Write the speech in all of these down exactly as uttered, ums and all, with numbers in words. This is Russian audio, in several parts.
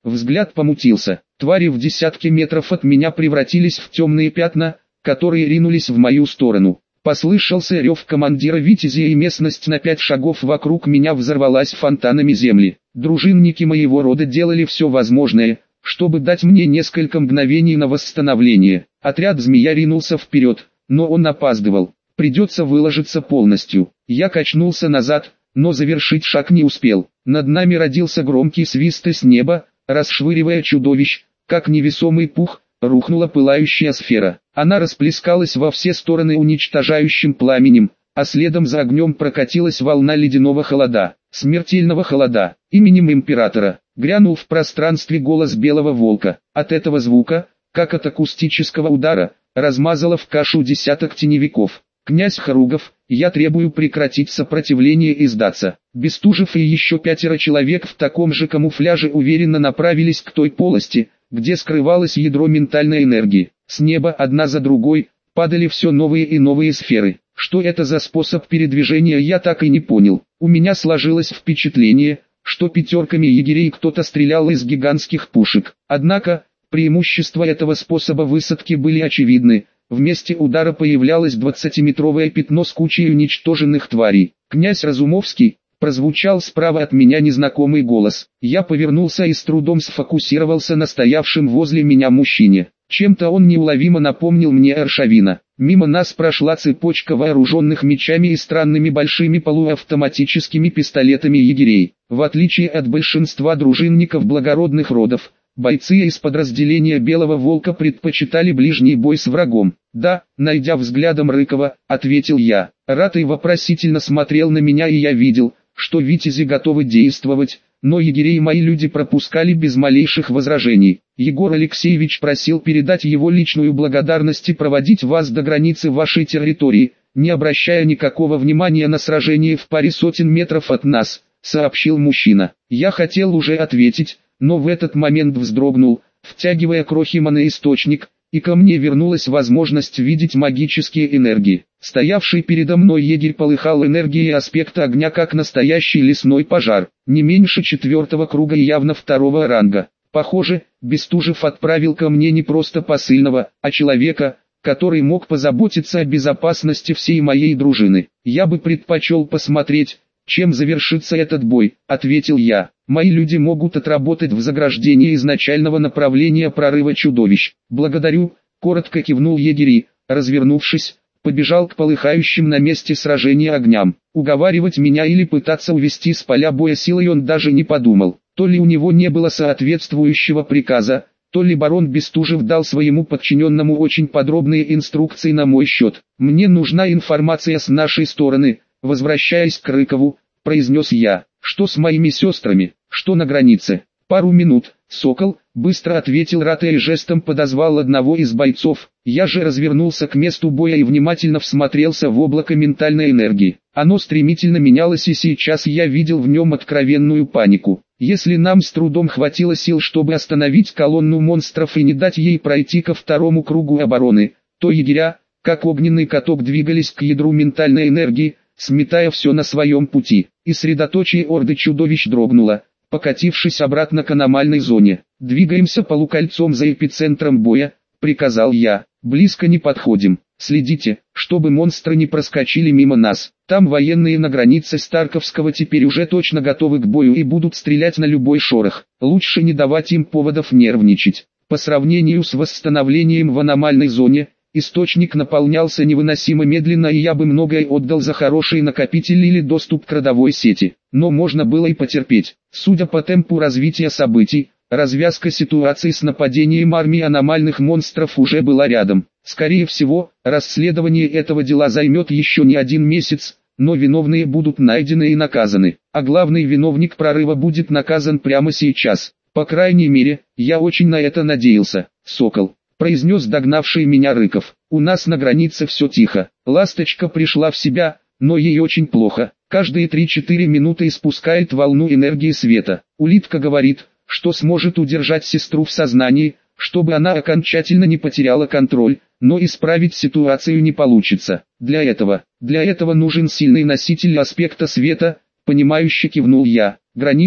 Взгляд помутился. Твари в десятки метров от меня превратились в темные пятна, которые ринулись в мою сторону. Послышался рев командира Витязя, и местность на пять шагов вокруг меня взорвалась фонтанами земли. Дружинники моего рода делали все возможное, чтобы дать мне несколько мгновений на восстановление. Отряд змея ринулся вперед, но он опаздывал. Придется выложиться полностью. Я качнулся назад, но завершить шаг не успел. Над нами родился громкий свист с неба, расшвыривая чудовищ, как невесомый пух, рухнула пылающая сфера. Она расплескалась во все стороны уничтожающим пламенем, а следом за огнем прокатилась волна ледяного холода, смертельного холода. Именем императора грянул в пространстве голос белого волка. От этого звука, как от акустического удара, размазало в кашу десяток теневиков. «Князь Харугов, я требую прекратить сопротивление и сдаться». Бестужев и еще пятеро человек в таком же камуфляже уверенно направились к той полости, где скрывалось ядро ментальной энергии. С неба одна за другой падали все новые и новые сферы. Что это за способ передвижения, я так и не понял. У меня сложилось впечатление, что пятерками егерей кто-то стрелял из гигантских пушек. Однако, преимущества этого способа высадки были очевидны. В месте удара появлялось двадцатиметровое пятно с кучей уничтоженных тварей. «Князь Разумовский», прозвучал справа от меня незнакомый голос. Я повернулся и с трудом сфокусировался на стоявшем возле меня мужчине. Чем-то он неуловимо напомнил мне Аршавина. Мимо нас прошла цепочка вооруженных мечами и странными большими полуавтоматическими пистолетами егерей. В отличие от большинства дружинников благородных родов, бойцы из подразделения Белого Волка предпочитали ближний бой с врагом. «Да», найдя взглядом Рыкова, ответил я. Ратый вопросительно смотрел на меня, и я видел, что витязи готовы действовать, но егерей мои люди пропускали без малейших возражений. Егор Алексеевич просил передать его личную благодарность и проводить вас до границы вашей территории, не обращая никакого внимания на сражение в паре сотен метров от нас, сообщил мужчина. Я хотел уже ответить, но в этот момент вздрогнул, втягивая крохи маноисточник, и ко мне вернулась возможность видеть магические энергии. Стоявший передо мной егерь полыхал энергией аспекта огня, как настоящий лесной пожар, не меньше четвертого круга и явно второго ранга. Похоже, Бестужев отправил ко мне не просто посыльного, а человека, который мог позаботиться о безопасности всей моей дружины. «Я бы предпочел посмотреть, чем завершится этот бой», — ответил я. «Мои люди могут отработать в заграждении изначального направления прорыва чудовищ». «Благодарю», — коротко кивнул егерь и, развернувшись, побежал к полыхающим на месте сражения огням. Уговаривать меня или пытаться увести с поля боя силой он даже не подумал. То ли у него не было соответствующего приказа, то ли барон Бестужев дал своему подчиненному очень подробные инструкции на мой счет. «Мне нужна информация с нашей стороны», — возвращаясь к Рыкову, произнес я. «Что с моими сестрами? Что на границе?» «Пару минут, Сокол», — быстро ответил Ратый и жестом подозвал одного из бойцов. Я же развернулся к месту боя и внимательно всмотрелся в облако ментальной энергии. Оно стремительно менялось, и сейчас я видел в нем откровенную панику. Если нам с трудом хватило сил, чтобы остановить колонну монстров и не дать ей пройти ко второму кругу обороны, то егеря, как огненный каток, двигались к ядру ментальной энергии, сметая все на своем пути, и средоточие орды чудовищ дрогнуло, покатившись обратно к аномальной зоне. «Двигаемся полукольцом за эпицентром боя», — приказал я. «Близко не подходим. Следите, чтобы монстры не проскочили мимо нас. Там военные на границе Старковского теперь уже точно готовы к бою и будут стрелять на любой шорох. Лучше не давать им поводов нервничать». По сравнению с восстановлением в аномальной зоне, источник наполнялся невыносимо медленно, и я бы многое отдал за хороший накопитель или доступ к родовой сети. Но можно было и потерпеть. Судя по темпу развития событий, развязка ситуации с нападением армии аномальных монстров уже была рядом. Скорее всего, расследование этого дела займет еще не один месяц, но виновные будут найдены и наказаны. А главный виновник прорыва будет наказан прямо сейчас. По крайней мере, я очень на это надеялся. «Сокол», — произнес догнавший меня Рыков. «У нас на границе все тихо. Ласточка пришла в себя, но ей очень плохо. Каждые три-четыре минуты испускает волну энергии света. Улитка говорит, что сможет удержать сестру в сознании, чтобы она окончательно не потеряла контроль, но исправить ситуацию не получится. Для этого, для этого нужен сильный носитель аспекта света», — понимающе кивнул я. «Граница»,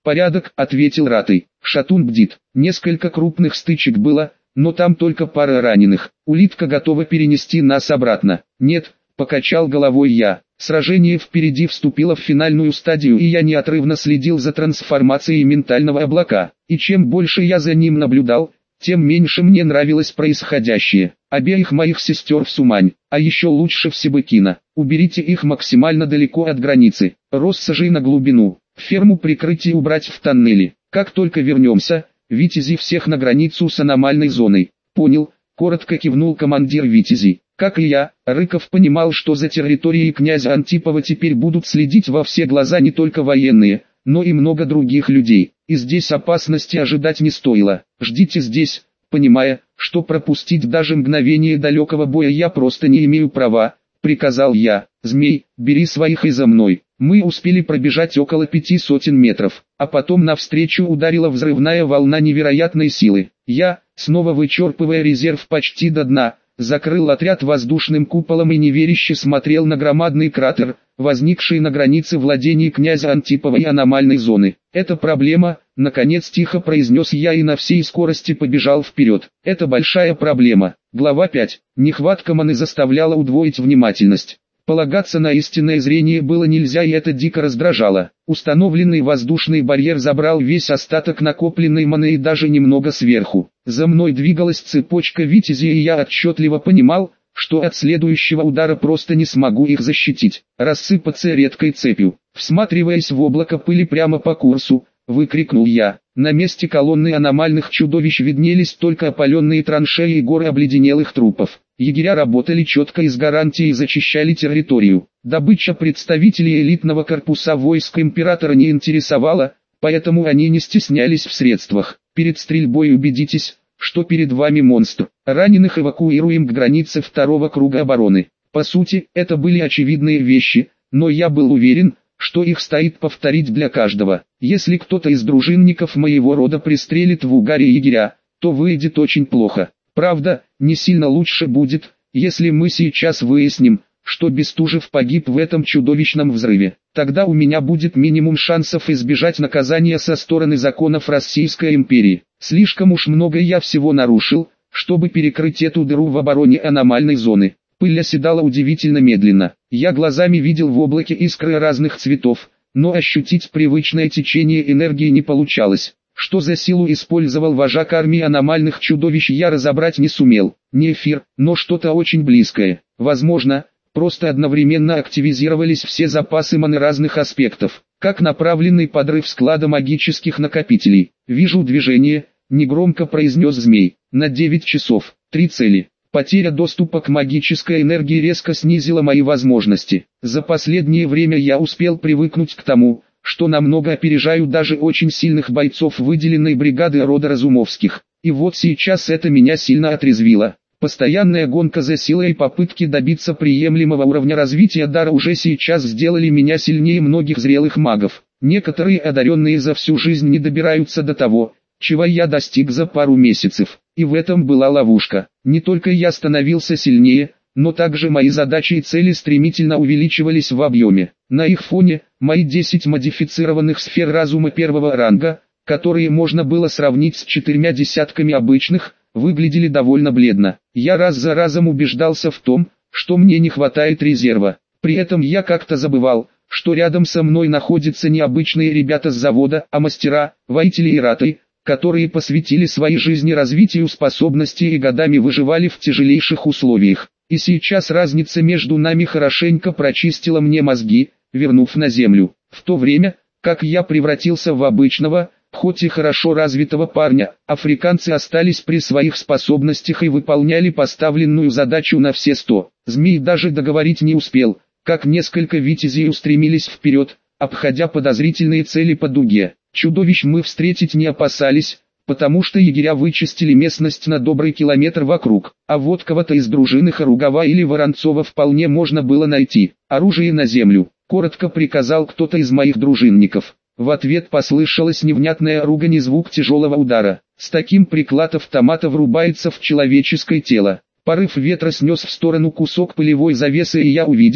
«Порядок», — ответил Ратый. «Шатун бдит. Несколько крупных стычек было, но там только пара раненых. Улитка готова перенести нас обратно». «Нет», — покачал головой я. Сражение впереди вступило в финальную стадию, и я неотрывно следил за трансформацией ментального облака. И чем больше я за ним наблюдал, тем меньше мне нравилось происходящее. Обеих моих сестер в Сумань, а еще лучше в Себекино. Уберите их максимально далеко от границы. Россажей на глубину. Ферму прикрытия убрать в тоннели. Как только вернемся, витязи всех на границу с аномальной зоной. Понял, коротко кивнул командир витязей. Как и я, Рыков понимал, что за территорией князя Антипова теперь будут следить во все глаза не только военные, но и много других людей. И здесь опасности ожидать не стоило. Ждите здесь, понимая, что пропустить даже мгновение далекого боя я просто не имею права, приказал я. Змей, бери своих и за мной. Мы успели пробежать около пяти сотен метров, а потом навстречу ударила взрывная волна невероятной силы. Я, снова вычерпывая резерв почти до дна, закрыл отряд воздушным куполом и неверяще смотрел на громадный кратер, возникший на границе владений князя Антипова и аномальной зоны. «Это проблема», — наконец тихо произнес я и на всей скорости побежал вперед. «Это большая проблема». Глава пять. Нехватка маны заставляла удвоить внимательность. Полагаться на истинное зрение было нельзя, и это дико раздражало. Установленный воздушный барьер забрал весь остаток накопленной маны и даже немного сверху. За мной двигалась цепочка витязей, и я отчетливо понимал, что от следующего удара просто не смогу их защитить, рассыпаться редкой цепью. Всматриваясь в облако пыли прямо по курсу, выкрикнул я. На месте колонны аномальных чудовищ виднелись только опаленные траншеи и горы обледенелых трупов. Егеря работали четко и с гарантией зачищали территорию. Добыча представителей элитного корпуса войск императора не интересовала, поэтому они не стеснялись в средствах. Перед стрельбой убедитесь, что перед вами монстр. Раненых эвакуируем к границе второго круга обороны. По сути, это были очевидные вещи, но я был уверен, что их стоит повторить для каждого. Если кто-то из дружинников моего рода пристрелит в угаре егеря, то выйдет очень плохо. Правда, не сильно лучше будет, если мы сейчас выясним, что Бестужев погиб в этом чудовищном взрыве. Тогда у меня будет минимум шансов избежать наказания со стороны законов Российской империи. Слишком уж много я всего нарушил, чтобы перекрыть эту дыру в обороне аномальной зоны. Пыль оседала удивительно медленно. Я глазами видел в облаке искры разных цветов, но ощутить привычное течение энергии не получалось. Что за силу использовал вожак армии аномальных чудовищ, я разобрать не сумел. Не эфир, но что-то очень близкое. Возможно, просто одновременно активизировались все запасы маны разных аспектов, как направленный подрыв склада магических накопителей. «Вижу движение», — негромко произнес змей. «На девять часов. Три цели». Потеря доступа к магической энергии резко снизила мои возможности. За последнее время я успел привыкнуть к тому, что намного опережаю даже очень сильных бойцов выделенной бригады рода Разумовских. И вот сейчас это меня сильно отрезвило. Постоянная гонка за силой и попытки добиться приемлемого уровня развития дара уже сейчас сделали меня сильнее многих зрелых магов. Некоторые одаренные за всю жизнь не добираются до того, чего я достиг за пару месяцев. И в этом была ловушка. Не только я становился сильнее, но также мои задачи и цели стремительно увеличивались в объеме. На их фоне, мои десять модифицированных сфер разума первого ранга, которые можно было сравнить с четырьмя десятками обычных, выглядели довольно бледно. Я раз за разом убеждался в том, что мне не хватает резерва. При этом я как-то забывал, что рядом со мной находятся не обычные ребята с завода, а мастера, воители и раты, которые посвятили своей жизни развитию способностей и годами выживали в тяжелейших условиях. И сейчас разница между нами хорошенько прочистила мне мозги, вернув на землю. В то время, как я превратился в обычного, хоть и хорошо развитого парня, африканцы остались при своих способностях и выполняли поставленную задачу на все сто. Змей даже договорить не успел, как несколько витязей устремились вперед, обходя подозрительные цели по дуге. Чудовищ мы встретить не опасались, потому что егеря вычистили местность на добрый километр вокруг, а вот кого-то из дружины Харугава или Воронцова вполне можно было найти. «Оружие на землю», — коротко приказал кто-то из моих дружинников. В ответ послышалась невнятная ругань и звук тяжелого удара. С таким приклад автомата врубается в человеческое тело. Порыв ветра снес в сторону кусок пылевой завесы, и я увидел,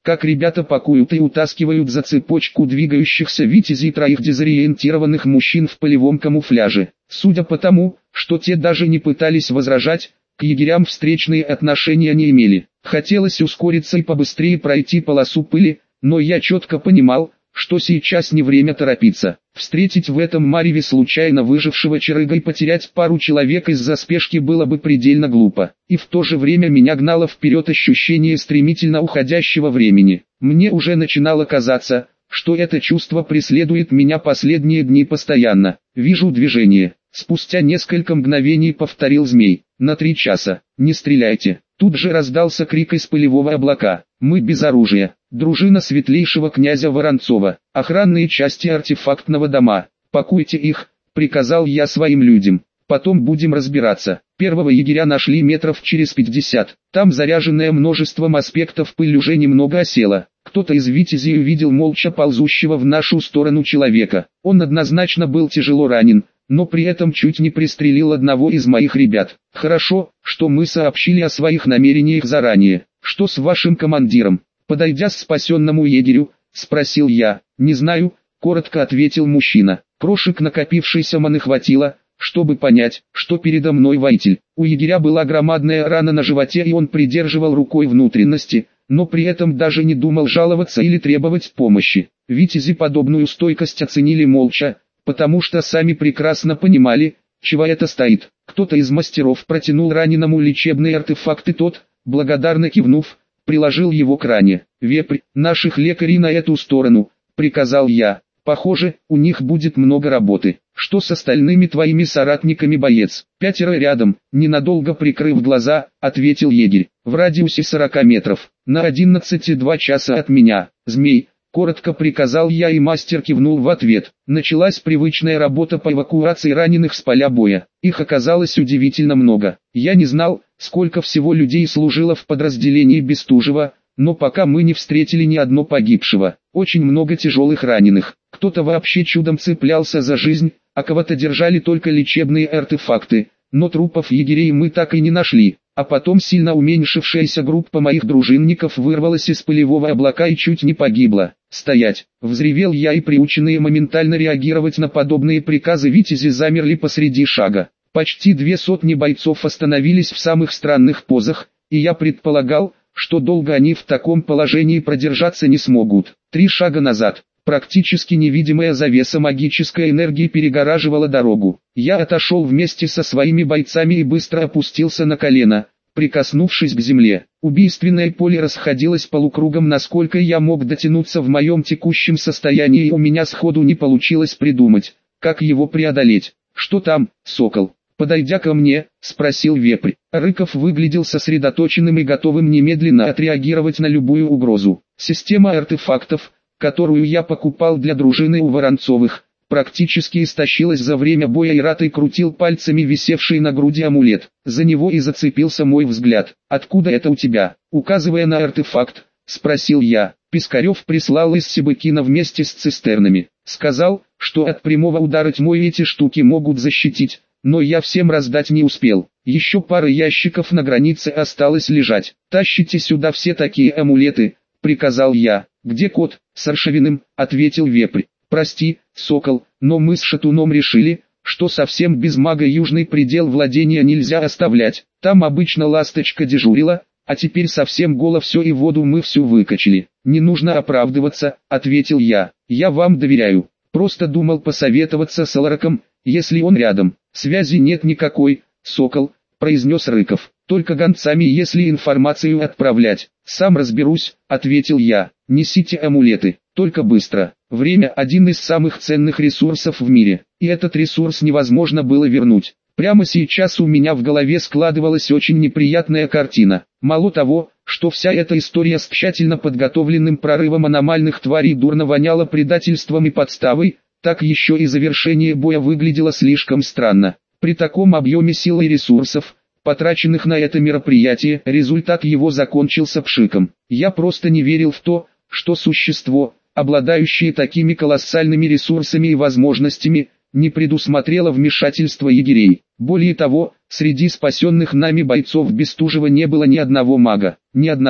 как ребята пакуют и утаскивают за цепочку двигающихся витязей троих дезориентированных мужчин в полевом камуфляже. Судя по тому, что те даже не пытались возражать, к егерям встречные отношения не имели. Хотелось ускориться и побыстрее пройти полосу пыли, но я четко понимал, что сейчас не время торопиться. Встретить в этом мареве случайно выжившего черыга и потерять пару человек из-за спешки было бы предельно глупо. И в то же время меня гнало вперед ощущение стремительно уходящего времени. Мне уже начинало казаться, что это чувство преследует меня последние дни постоянно. Вижу движение. Спустя несколько мгновений повторил змей. На три часа. Не стреляйте. Тут же раздался крик из пылевого облака. Мы без оружия. Дружина светлейшего князя Воронцова. Охранные части артефактного дома. Пакуйте их, приказал я своим людям. Потом будем разбираться. Первого егеря нашли метров через пятьдесят. Там заряженная множеством аспектов пыль уже немного осела. Кто-то из витязей увидел молча ползущего в нашу сторону человека. Он однозначно был тяжело ранен, но при этом чуть не пристрелил одного из моих ребят. Хорошо, что мы сообщили о своих намерениях заранее. Что с вашим командиром? Подойдя к спасенному егерю, спросил я. Не знаю, коротко ответил мужчина. Крошек накопившейся маны хватило, чтобы понять, что передо мной воитель. У егеря была громадная рана на животе и он придерживал рукой внутренности, но при этом даже не думал жаловаться или требовать помощи. Витязи подобную стойкость оценили молча, потому что сами прекрасно понимали, чего это стоит. Кто-то из мастеров протянул раненому лечебный артефакт и тот, благодарно кивнув, приложил его к ране. «Вепрь, наших лекарей на эту сторону», — приказал я. «Похоже, у них будет много работы. Что с остальными твоими соратниками, боец?» «Пятеро рядом», — ненадолго прикрыв глаза, ответил егерь. «В радиусе сорока метров, на одиннадцати два часа от меня. Змей». Коротко приказал я и мастер кивнул в ответ. Началась привычная работа по эвакуации раненых с поля боя. Их оказалось удивительно много. Я не знал, сколько всего людей служило в подразделении Бестужева, но пока мы не встретили ни одного погибшего. Очень много тяжелых раненых. Кто-то вообще чудом цеплялся за жизнь, а кого-то держали только лечебные артефакты. Но трупов егерей мы так и не нашли. А потом сильно уменьшившаяся группа моих дружинников вырвалась из пылевого облака и чуть не погибла. «Стоять!» — взревел я, и приученные моментально реагировать на подобные приказы витязи замерли посреди шага. Почти две сотни бойцов остановились в самых странных позах, и я предполагал, что долго они в таком положении продержаться не смогут. Три шага назад. Практически невидимая завеса магической энергии перегораживала дорогу. Я отошел вместе со своими бойцами и быстро опустился на колено, прикоснувшись к земле. Убийственное поле расходилось полукругом, насколько я мог дотянуться в моем текущем состоянии, и у меня сходу не получилось придумать, как его преодолеть. «Что там, сокол?» Подойдя ко мне, спросил вепрь. Рыков выглядел сосредоточенным и готовым немедленно отреагировать на любую угрозу. Система артефактов, которую я покупал для дружины у Воронцовых, практически истощилась за время боя, и Ратый крутил пальцами висевший на груди амулет. За него и зацепился мой взгляд. «Откуда это у тебя?» Указывая на артефакт, спросил я. Пискарев прислал из Сибыкина вместе с цистернами. Сказал, что от прямого удара тьмой эти штуки могут защитить, но я всем раздать не успел. Еще пара ящиков на границе осталось лежать. «Тащите сюда все такие амулеты», — приказал я. «Где кот?» «С Аршавиным», — ответил вепрь. «Прости, сокол, но мы с Шатуном решили, что совсем без мага южный предел владения нельзя оставлять. Там обычно ласточка дежурила, а теперь совсем голо все и воду мы всю выкачали». «Не нужно оправдываться», — ответил я. «Я вам доверяю. Просто думал посоветоваться с Алараком, если он рядом». «Связи нет никакой, сокол», — произнес Рыков. «Только гонцами, если информацию отправлять». «Сам разберусь», — ответил я. «Несите амулеты, только быстро. Время — один из самых ценных ресурсов в мире, и этот ресурс невозможно было вернуть». Прямо сейчас у меня в голове складывалась очень неприятная картина. Мало того, что вся эта история с тщательно подготовленным прорывом аномальных тварей дурно воняла предательством и подставой, так еще и завершение боя выглядело слишком странно. При таком объеме сил и ресурсов, потраченных на это мероприятие, результат его закончился пшиком. Я просто не верил в то, что существо, обладающее такими колоссальными ресурсами и возможностями, не предусмотрело вмешательство егерей. Более того, среди спасенных нами бойцов Бестужева не было ни одного мага, ни одного.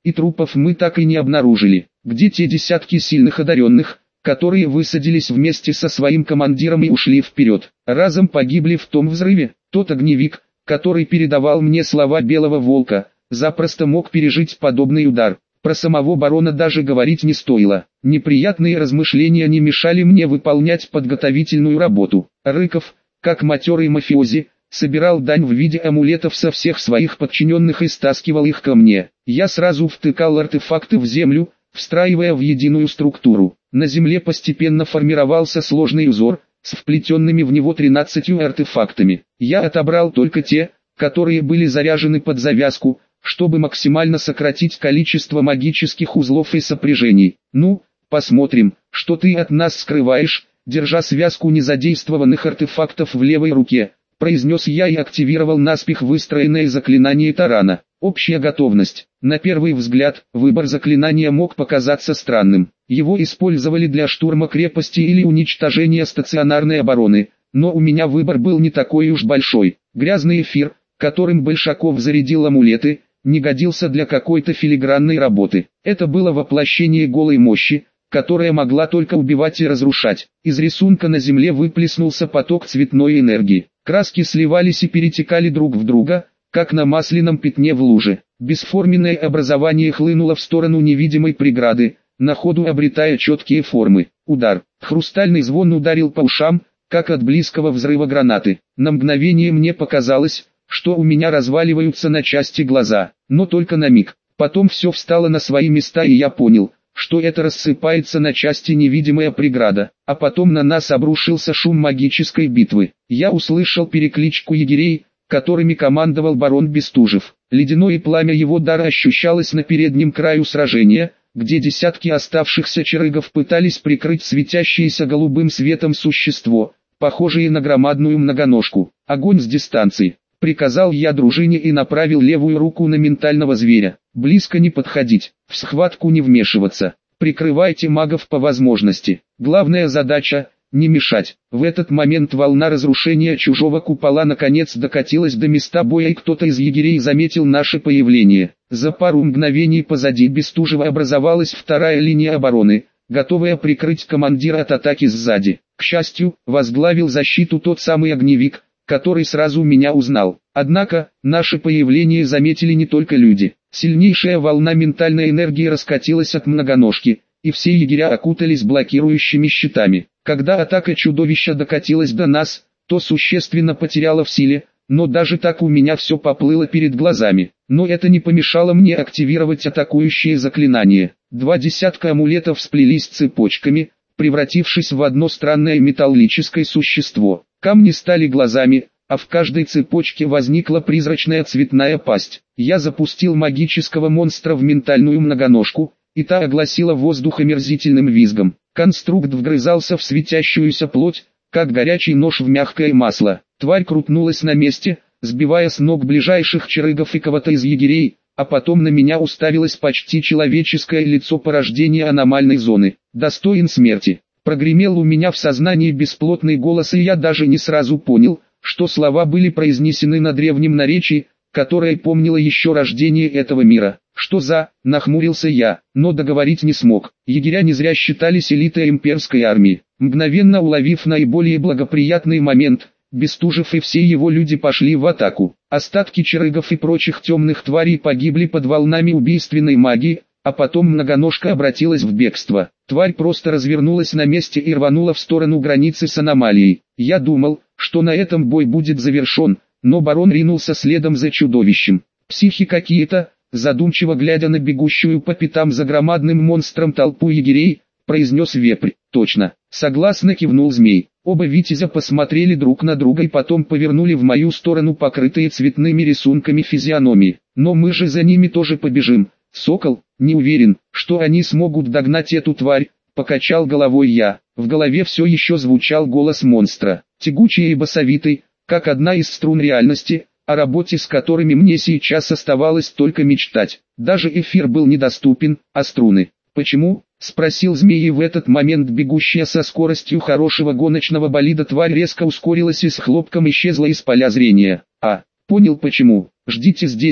и трупов мы так и не обнаружили. Где те десятки сильных одаренных, которые высадились вместе со своим командиром и ушли вперед? Разом погибли в том взрыве. Тот огневик, который передавал мне слова Белого Волка, запросто мог пережить подобный удар. Про самого барона даже говорить не стоило. Неприятные размышления не мешали мне выполнять подготовительную работу. Рыков, как матерый мафиози, собирал дань в виде амулетов со всех своих подчиненных и стаскивал их ко мне. Я сразу втыкал артефакты в землю, встраивая в единую структуру. На земле постепенно формировался сложный узор, с вплетенными в него тринадцатью артефактами. Я отобрал только те, которые были заряжены под завязку, чтобы максимально сократить количество магических узлов и сопряжений. Ну, посмотрим, что ты от нас скрываешь, держа связку незадействованных артефактов в левой руке, произнес я и активировал наспех выстроенное заклинание тарана. Общая готовность. На первый взгляд, выбор заклинания мог показаться странным. Его использовали для штурма крепости или уничтожения стационарной обороны, но у меня выбор был не такой уж большой. Грязный эфир, которым Большаков зарядил амулеты, не годился для какой-то филигранной работы. Это было воплощение голой мощи, которая могла только убивать и разрушать. Из рисунка на земле выплеснулся поток цветной энергии. Краски сливались и перетекали друг в друга, как на масляном пятне в луже. Бесформенное образование хлынуло в сторону невидимой преграды, на ходу обретая четкие формы. Удар. Хрустальный звон ударил по ушам, как от близкого взрыва гранаты. На мгновение мне показалось, что у меня разваливаются на части глаза, но только на миг. Потом все встало на свои места и я понял, что это рассыпается на части невидимая преграда, а потом на нас обрушился шум магической битвы. Я услышал перекличку егерей, которыми командовал барон Бестужев. Ледяное пламя его дара ощущалось на переднем краю сражения, где десятки оставшихся чарыгов пытались прикрыть светящееся голубым светом существо, похожее на громадную многоножку. Огонь с дистанции. Приказал я дружине и направил левую руку на ментального зверя. Близко не подходить, в схватку не вмешиваться. Прикрывайте магов по возможности. Главная задача – не мешать. В этот момент волна разрушения чужого купола наконец докатилась до места боя, и кто-то из егерей заметил наше появление. За пару мгновений позади Бестужева образовалась вторая линия обороны, готовая прикрыть командира от атаки сзади. К счастью, возглавил защиту тот самый огневик, который сразу меня узнал. Однако, наше появление заметили не только люди. Сильнейшая волна ментальной энергии раскатилась от многоножки, и все егеря окутались блокирующими щитами. Когда атака чудовища докатилась до нас, то существенно потеряла в силе, но даже так у меня все поплыло перед глазами. Но это не помешало мне активировать атакующее заклинание. Два десятка амулетов сплелись цепочками, превратившись в одно странное металлическое существо. Камни стали глазами, а в каждой цепочке возникла призрачная цветная пасть. Я запустил магического монстра в ментальную многоножку, и та огласила воздух омерзительным визгом. Конструкт вгрызался в светящуюся плоть, как горячий нож в мягкое масло. Тварь крутнулась на месте, сбивая с ног ближайших чарыгов и кого-то из егерей, а потом на меня уставилось почти человеческое лицо порождения аномальной зоны. Достоин смерти. Прогремел у меня в сознании бесплотный голос, и я даже не сразу понял, что слова были произнесены на древнем наречии, которое помнило еще рождение этого мира. «Что за...» — нахмурился я, но договорить не смог. Егеря не зря считались элитой имперской армии. Мгновенно уловив наиболее благоприятный момент, Бестужев и все его люди пошли в атаку. Остатки чарыгов и прочих темных тварей погибли под волнами убийственной магии, а потом многоножка обратилась в бегство. Тварь просто развернулась на месте и рванула в сторону границы с аномалией. Я думал, что на этом бой будет завершен, но барон ринулся следом за чудовищем. «Психи какие-то», задумчиво глядя на бегущую по пятам за громадным монстром толпу егерей, произнес вепрь. «Точно», согласно кивнул змей. Оба витязя посмотрели друг на друга и потом повернули в мою сторону покрытые цветными рисунками физиономии. «Но мы же за ними тоже побежим, сокол». «Не уверен, что они смогут догнать эту тварь», — покачал головой я. В голове все еще звучал голос монстра, тягучий и басовитый, как одна из струн реальности, о работе с которыми мне сейчас оставалось только мечтать. Даже эфир был недоступен, а струны. «Почему?» — спросил змей, и в этот момент бегущая со скоростью хорошего гоночного болида тварь резко ускорилась и с хлопком исчезла из поля зрения. «А, понял почему. Ждите здесь»,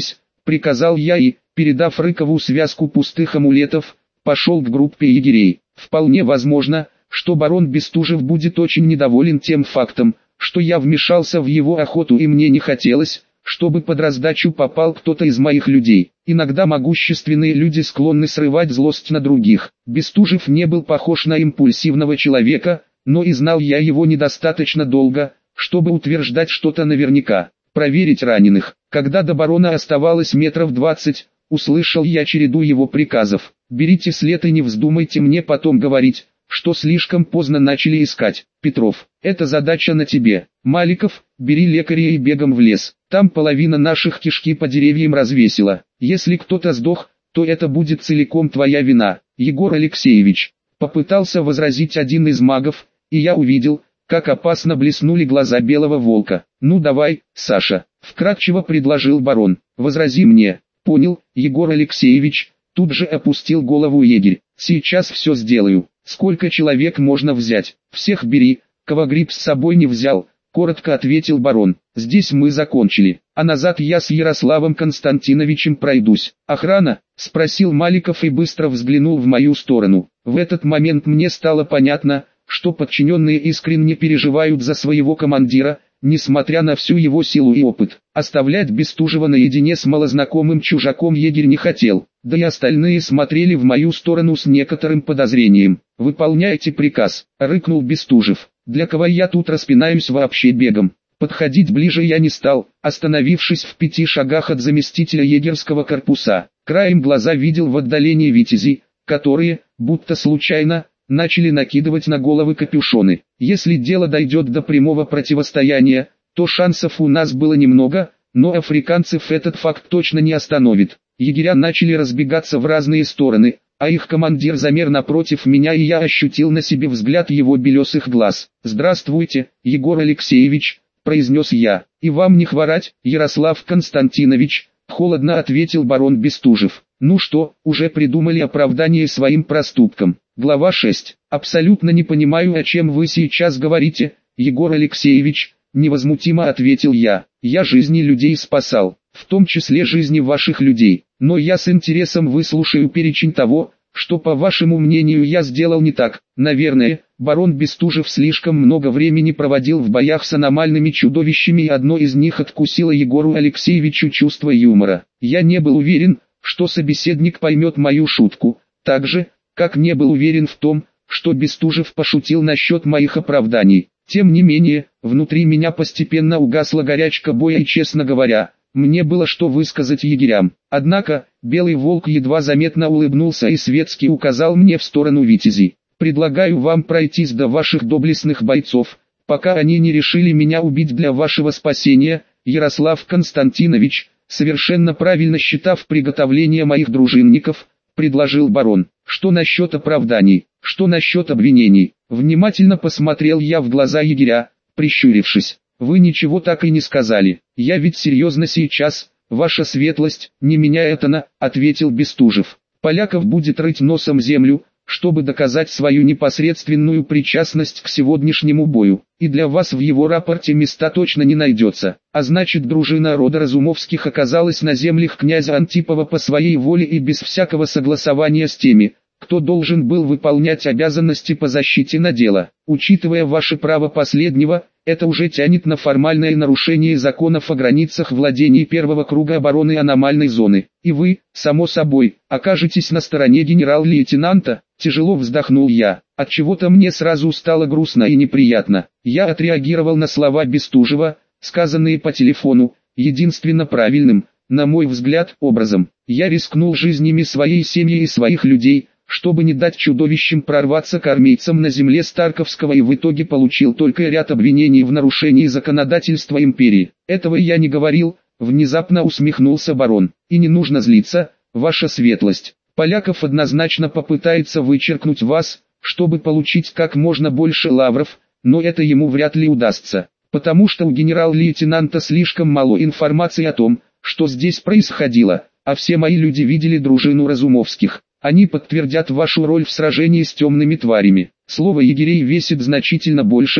приказал я и, передав Рыкову связку пустых амулетов, пошел к группе егерей. Вполне возможно, что барон Бестужев будет очень недоволен тем фактом, что я вмешался в его охоту, и мне не хотелось, чтобы под раздачу попал кто-то из моих людей. Иногда могущественные люди склонны срывать злость на других. Бестужев не был похож на импульсивного человека, но и знал я его недостаточно долго, чтобы утверждать что-то наверняка. Проверить раненых. Когда до барона оставалось метров двадцать, услышал я череду его приказов. Берите след и не вздумайте мне потом говорить, что слишком поздно начали искать. Петров, эта задача на тебе. Маликов, бери лекаря и бегом в лес. Там половина наших кишки по деревьям развесила. Если кто-то сдох, то это будет целиком твоя вина. Егор Алексеевич, попытался возразить один из магов, и я увидел, как опасно блеснули глаза белого волка. «Ну давай, Саша», — вкратчиво предложил барон, — «возрази мне». «Понял, Егор Алексеевич», — тут же опустил голову егерь. «Сейчас все сделаю. Сколько человек можно взять?» «Всех бери, кого гриб с собой не взял», — коротко ответил барон. «Здесь мы закончили, а назад я с Ярославом Константиновичем пройдусь». «Охрана?» — спросил Маликов и быстро взглянул в мою сторону. В этот момент мне стало понятно, что подчиненные искренне переживают за своего командира, несмотря на всю его силу и опыт. Оставлять Бестужева наедине с малознакомым чужаком егерь не хотел, да и остальные смотрели в мою сторону с некоторым подозрением. «Выполняйте приказ», — рыкнул Бестужев. «Для кого я тут распинаюсь вообще бегом?» Подходить ближе я не стал, остановившись в пяти шагах от заместителя егерского корпуса. Краем глаза видел в отдалении витязей, которые, будто случайно, начали накидывать на головы капюшоны. Если дело дойдет до прямого противостояния, то шансов у нас было немного, но африканцев этот факт точно не остановит. Егеря начали разбегаться в разные стороны, а их командир замер напротив меня, и я ощутил на себе взгляд его белесых глаз. «Здравствуйте, Егор Алексеевич», — произнес я. «И вам не хворать, Ярослав Константинович», — холодно ответил барон Бестужев. «Ну что, уже придумали оправдание своим проступкам?» Глава шесть. «Абсолютно не понимаю, о чем вы сейчас говорите, Егор Алексеевич», — невозмутимо ответил я. «Я жизни людей спасал, в том числе жизни ваших людей, но я с интересом выслушаю перечень того, что, по вашему мнению, я сделал не так. Наверное, барон Бестужев слишком много времени проводил в боях с аномальными чудовищами, и одно из них откусило Егору Алексеевичу чувство юмора. Я не был уверен, что собеседник поймет мою шутку, так же, как не был уверен в том, что Бестужев пошутил насчет моих оправданий. Тем не менее, внутри меня постепенно угасла горячка боя, и, честно говоря, мне было что высказать егерям. Однако, белый волк едва заметно улыбнулся и светски указал мне в сторону витязей. «Предлагаю вам пройтись до ваших доблестных бойцов, пока они не решили меня убить для вашего спасения, Ярослав Константинович», совершенно правильно считав приготовление моих дружинников, предложил барон. «Что насчет оправданий, что насчет обвинений?» Внимательно посмотрел я в глаза егеря, прищурившись. «Вы ничего так и не сказали. Я ведь серьезно сейчас, ваша светлость, не меня это на», — ответил Бестужев. «Поляков будет рыть носом землю, чтобы доказать свою непосредственную причастность к сегодняшнему бою, и для вас в его рапорте места точно не найдется. А значит, дружина рода Разумовских оказалась на землях князя Антипова по своей воле и без всякого согласования с теми, кто должен был выполнять обязанности по защите надела. Учитывая ваше право последнего, это уже тянет на формальное нарушение законов о границах владений первого круга обороны аномальной зоны. И вы, само собой, окажетесь на стороне генерал-лейтенанта». Тяжело вздохнул я. Отчего-то мне сразу стало грустно и неприятно. Я отреагировал на слова Бестужева, сказанные по телефону, единственно правильным, на мой взгляд, образом. Я рискнул жизнями своей семьи и своих людей, чтобы не дать чудовищам прорваться к армейцам на земле Старковского, и в итоге получил только ряд обвинений в нарушении законодательства империи. «Этого я не говорил», — внезапно усмехнулся барон. «И не нужно злиться, ваша светлость. Поляков однозначно попытается вычеркнуть вас, чтобы получить как можно больше лавров, но это ему вряд ли удастся, потому что у генерал-лейтенанта слишком мало информации о том, что здесь происходило, а все мои люди видели дружину Разумовских. Они подтвердят вашу роль в сражении с темными тварями. Слово егерей весит значительно больше,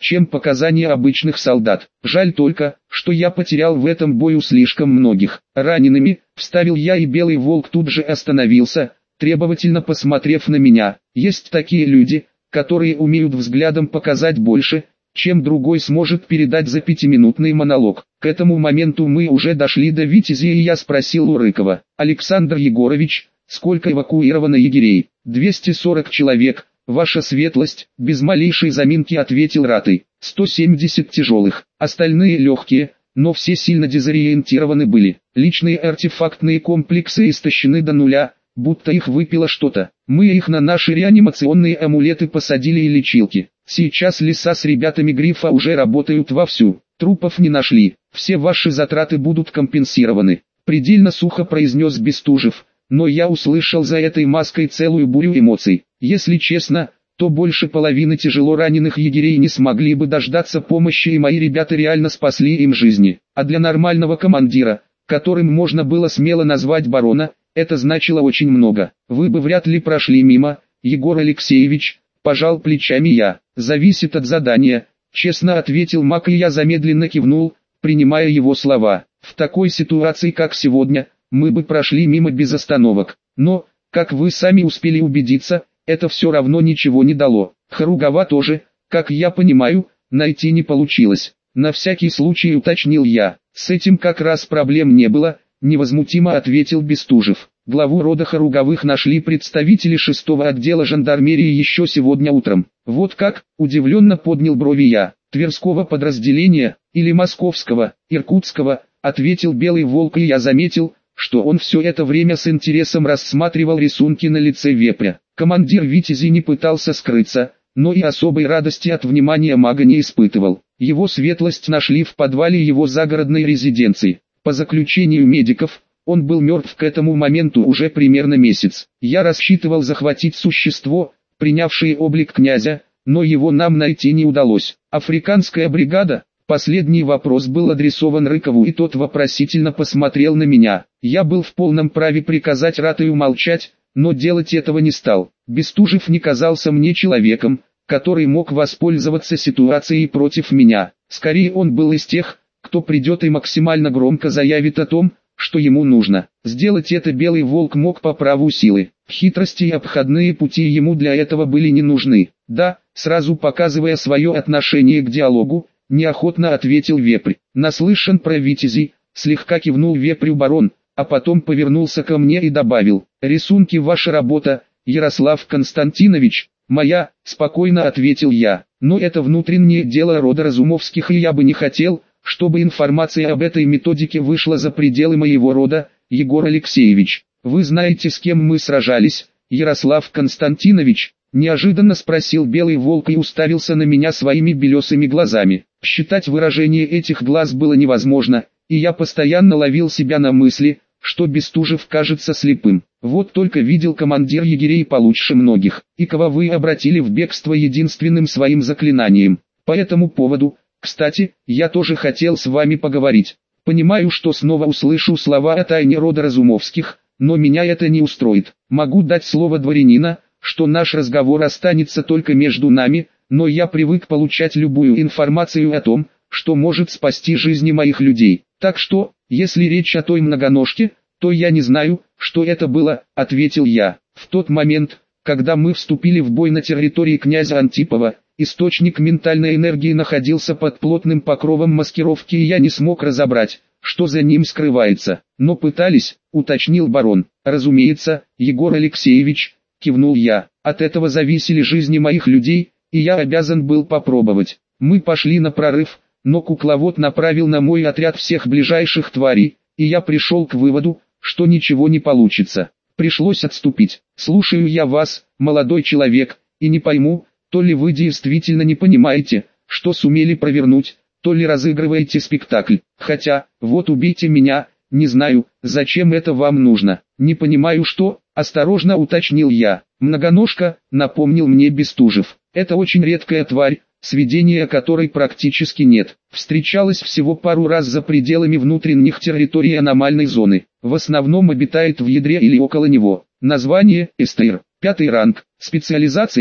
чем показания обычных солдат. Жаль только, что я потерял в этом бою слишком многих. Ранеными, вставил я, и Белый Волк тут же остановился, требовательно посмотрев на меня. Есть такие люди, которые умеют взглядом показать больше, чем другой сможет передать за пятиминутный монолог. К этому моменту мы уже дошли до Витязя, и я спросил у Рыкова: Александр Егорович, сколько эвакуировано егерей? двести сорок человек, ваша светлость, без малейшей заминки ответил Ратый. сто семьдесят тяжелых, остальные легкие, но все сильно дезориентированы были. Личные артефактные комплексы истощены до нуля, будто их выпило что-то. Мы их на наши реанимационные амулеты посадили и лечилки. Сейчас леса с ребятами Грифа уже работают вовсю. Трупов не нашли, все ваши затраты будут компенсированы. Предельно сухо произнес Бестужев, но я услышал за этой маской целую бурю эмоций. Если честно, то больше половины тяжело раненых егерей не смогли бы дождаться помощи, и мои ребята реально спасли им жизни. А для нормального командира, которым можно было смело назвать барона, это значило очень много. Вы бы вряд ли прошли мимо, Егор Алексеевич, пожал плечами я. Зависит от задания, честно ответил Мак, и я замедленно кивнул, принимая его слова. В такой ситуации, как сегодня, мы бы прошли мимо без остановок. Но, как вы сами успели убедиться, это все равно ничего не дало. Харугава тоже, как я понимаю, найти не получилось. На всякий случай уточнил я. С этим как раз проблем не было, невозмутимо ответил Бестужев. Главу рода Харуговых нашли представители шестого отдела жандармерии еще сегодня утром. Вот как, удивленно поднял брови я. Тверского подразделения, или московского, иркутского, ответил Белый Волк, и я заметил, что он все это время с интересом рассматривал рисунки на лице вепря. Командир Витязей не пытался скрыться, но и особой радости от внимания мага не испытывал. Его светлость нашли в подвале его загородной резиденции. По заключению медиков, он был мертв к этому моменту уже примерно месяц. Я рассчитывал захватить существо, принявшее облик князя, но его нам найти не удалось. Африканская бригада? Последний вопрос был адресован Рыкову, и тот вопросительно посмотрел на меня. Я был в полном праве приказать Ратую молчать, но делать этого не стал. Бестужев не казался мне человеком, который мог воспользоваться ситуацией против меня. Скорее, он был из тех, кто придет и максимально громко заявит о том, что ему нужно. Сделать это Белый Волк мог по праву силы. Хитрости и обходные пути ему для этого были не нужны. Да, сразу показывая свое отношение к диалогу, неохотно ответил вепрь. Наслышан про витязей, слегка кивнул вепрю барон, а потом повернулся ко мне и добавил: рисунки ваша работа, Ярослав Константинович. Моя, спокойно ответил я, но это внутреннее дело рода Разумовских, и я бы не хотел, чтобы информация об этой методике вышла за пределы моего рода, Егор Алексеевич. Вы знаете, с кем мы сражались, Ярослав Константинович? Неожиданно спросил Белый Волк и уставился на меня своими белесыми глазами. Считать выражение этих глаз было невозможно, и я постоянно ловил себя на мысли, что Бестужев кажется слепым. Вот только видел командир егерей получше многих, и кого вы обратили в бегство единственным своим заклинанием. По этому поводу, кстати, я тоже хотел с вами поговорить. Понимаю, что снова услышу слова о тайне рода Разумовских, но меня это не устроит. Могу дать слово дворянина, что наш разговор останется только между нами, но я привык получать любую информацию о том, что может спасти жизни моих людей. Так что, если речь о той многоножке, то я не знаю, что это было, ответил я. В тот момент, когда мы вступили в бой на территории князя Антипова, источник ментальной энергии находился под плотным покровом маскировки, и я не смог разобрать, что за ним скрывается. Но пытались, уточнил барон. Разумеется, Егор Алексеевич, кивнул я. От этого зависели жизни моих людей, и я обязан был попробовать. Мы пошли на прорыв, но кукловод направил на мой отряд всех ближайших тварей, и я пришел к выводу, что ничего не получится. Пришлось отступить. Слушаю я вас, молодой человек, и не пойму, то ли вы действительно не понимаете, что сумели провернуть, то ли разыгрываете спектакль. Хотя, вот убейте меня, не знаю, зачем это вам нужно. Не понимаю что, осторожно уточнил я. Многоножка, напомнил мне Бестужев. Это очень редкая тварь, сведения которой практически нет. Встречалась всего пару раз за пределами внутренних территорий аномальной зоны. В основном обитает в ядре или около него. Название – Эстейр. Пятый ранг. Специализация –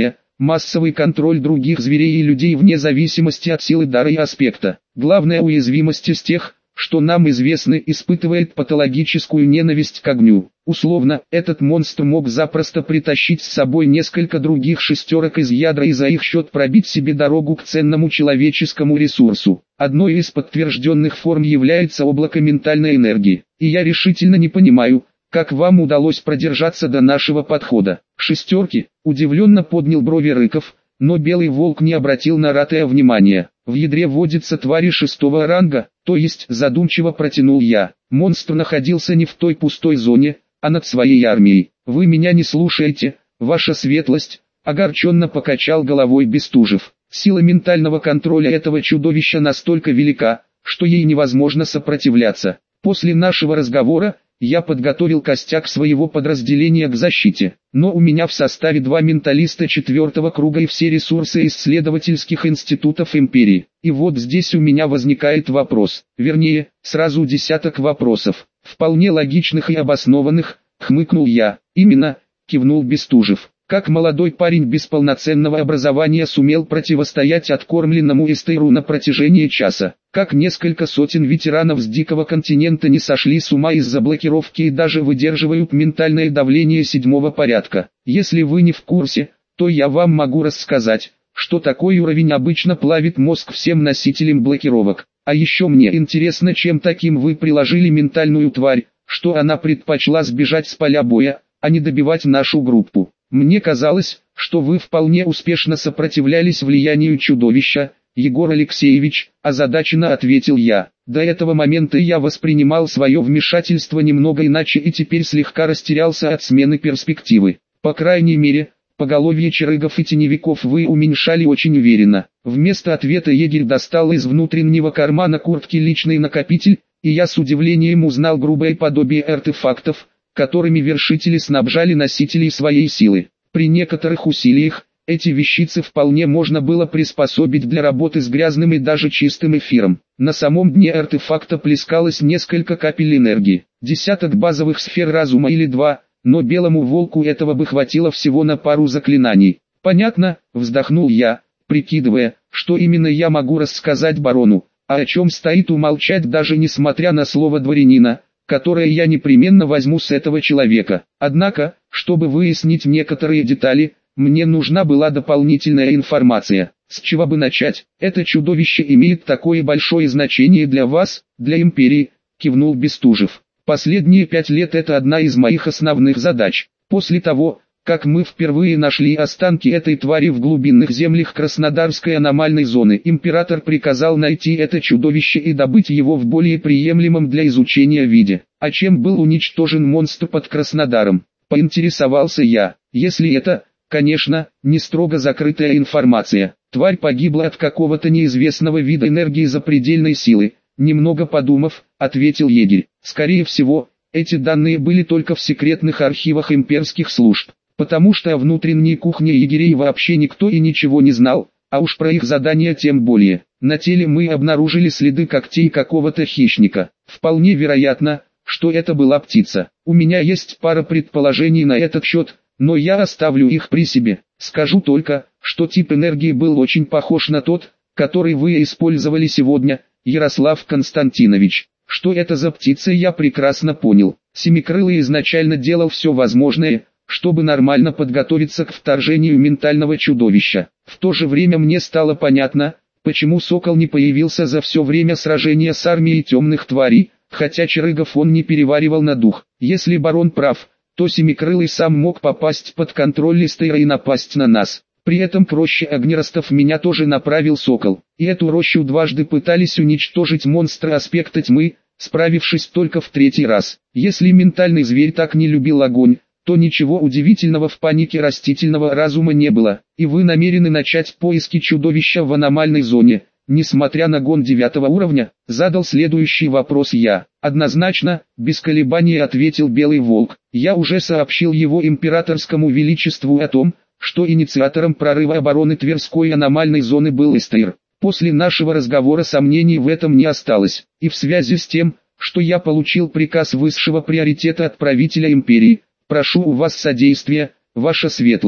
массовый контроль других зверей и людей вне зависимости от силы дара и аспекта. Главная уязвимость из тех, что нам известны, испытывает патологическую ненависть к огню. Условно, этот монстр мог запросто притащить с собой несколько других шестерок из ядра и за их счет пробить себе дорогу к ценному человеческому ресурсу. Одной из подтвержденных форм является облако ментальной энергии. И я решительно не понимаю, как вам удалось продержаться до нашего подхода. Шестерки, удивленно поднял брови Рыков, но Белый Волк не обратил на Ратая внимания. В ядре водятся твари шестого ранга, то есть задумчиво протянул я. Монстр находился не в той пустой зоне, а над своей армией. Вы меня не слушаете, ваша светлость, огорченно покачал головой Бестужев. Сила ментального контроля этого чудовища настолько велика, что ей невозможно сопротивляться. После нашего разговора, я подготовил костяк своего подразделения к защите, но у меня в составе два менталиста четвертого круга и все ресурсы исследовательских институтов империи. И вот здесь у меня возникает вопрос, вернее, сразу десяток вопросов, вполне логичных и обоснованных, хмыкнул я. Именно, кивнул Бестужев. Как молодой парень без полноценного образования сумел противостоять откормленному эстейру на протяжении часа? Как несколько сотен ветеранов с дикого континента не сошли с ума из-за блокировки и даже выдерживают ментальное давление седьмого порядка? Если вы не в курсе, то я вам могу рассказать, что такой уровень обычно плавит мозг всем носителям блокировок. А еще мне интересно, чем таким вы приложили ментальную тварь, что она предпочла сбежать с поля боя, а не добивать нашу группу. Мне казалось, что вы вполне успешно сопротивлялись влиянию чудовища, Егор Алексеевич, озадаченно ответил я. До этого момента я воспринимал свое вмешательство немного иначе и теперь слегка растерялся от смены перспективы. По крайней мере, поголовье черыгов и теневиков вы уменьшали очень уверенно. Вместо ответа егерь достал из внутреннего кармана куртки личный накопитель, и я с удивлением узнал грубое подобие артефактов, которыми вершители снабжали носителей своей силы. При некоторых усилиях, эти вещицы вполне можно было приспособить для работы с грязным и даже чистым эфиром. На самом дне артефакта плескалось несколько капель энергии, десяток базовых сфер разума или два, но Белому Волку этого бы хватило всего на пару заклинаний. Понятно, вздохнул я, прикидывая, что именно я могу рассказать барону, а о чем стоит умолчать даже несмотря на слово дворянина, которое я непременно возьму с этого человека. Однако, чтобы выяснить некоторые детали, мне нужна была дополнительная информация. С чего бы начать? Это чудовище имеет такое большое значение для вас, для империи, кивнул Бестужев. Последние пять лет это одна из моих основных задач. После того, как мы впервые нашли останки этой твари в глубинных землях Краснодарской аномальной зоны, император приказал найти это чудовище и добыть его в более приемлемом для изучения виде. А чем был уничтожен монстр под Краснодаром? Поинтересовался я. Если это, конечно, не строго закрытая информация. Тварь погибла от какого-то неизвестного вида энергии запредельной силы. Немного подумав, ответил егерь. Скорее всего, эти данные были только в секретных архивах имперских служб. Потому что о внутренней кухне егерей вообще никто и ничего не знал, а уж про их задания тем более. На теле мы обнаружили следы когтей какого-то хищника. Вполне вероятно, что это была птица. У меня есть пара предположений на этот счет, но я оставлю их при себе. Скажу только, что тип энергии был очень похож на тот, который вы использовали сегодня, Ярослав Константинович. Что это за птица, я прекрасно понял. Семикрылый изначально делал все возможное, чтобы нормально подготовиться к вторжению ментального чудовища. В то же время мне стало понятно, почему Сокол не появился за все время сражения с армией темных тварей, хотя черыгов он не переваривал на дух. Если барон прав, то Семикрылый сам мог попасть под контроль Листейра и напасть на нас. При этом к роще огнеростов меня тоже направил Сокол. И эту рощу дважды пытались уничтожить монстры аспекта тьмы, справившись только в третий раз. Если ментальный зверь так не любил огонь, то ничего удивительного в панике растительного разума не было. И вы намерены начать поиски чудовища в аномальной зоне, несмотря на гон девятого уровня? Задал следующий вопрос я. Однозначно, без колебаний ответил Белый Волк. Я уже сообщил его императорскому величеству о том, что инициатором прорыва обороны Тверской аномальной зоны был Эстейр. После нашего разговора сомнений в этом не осталось. И в связи с тем, что я получил приказ высшего приоритета от правителя империи, прошу у вас содействия, ваша светлость.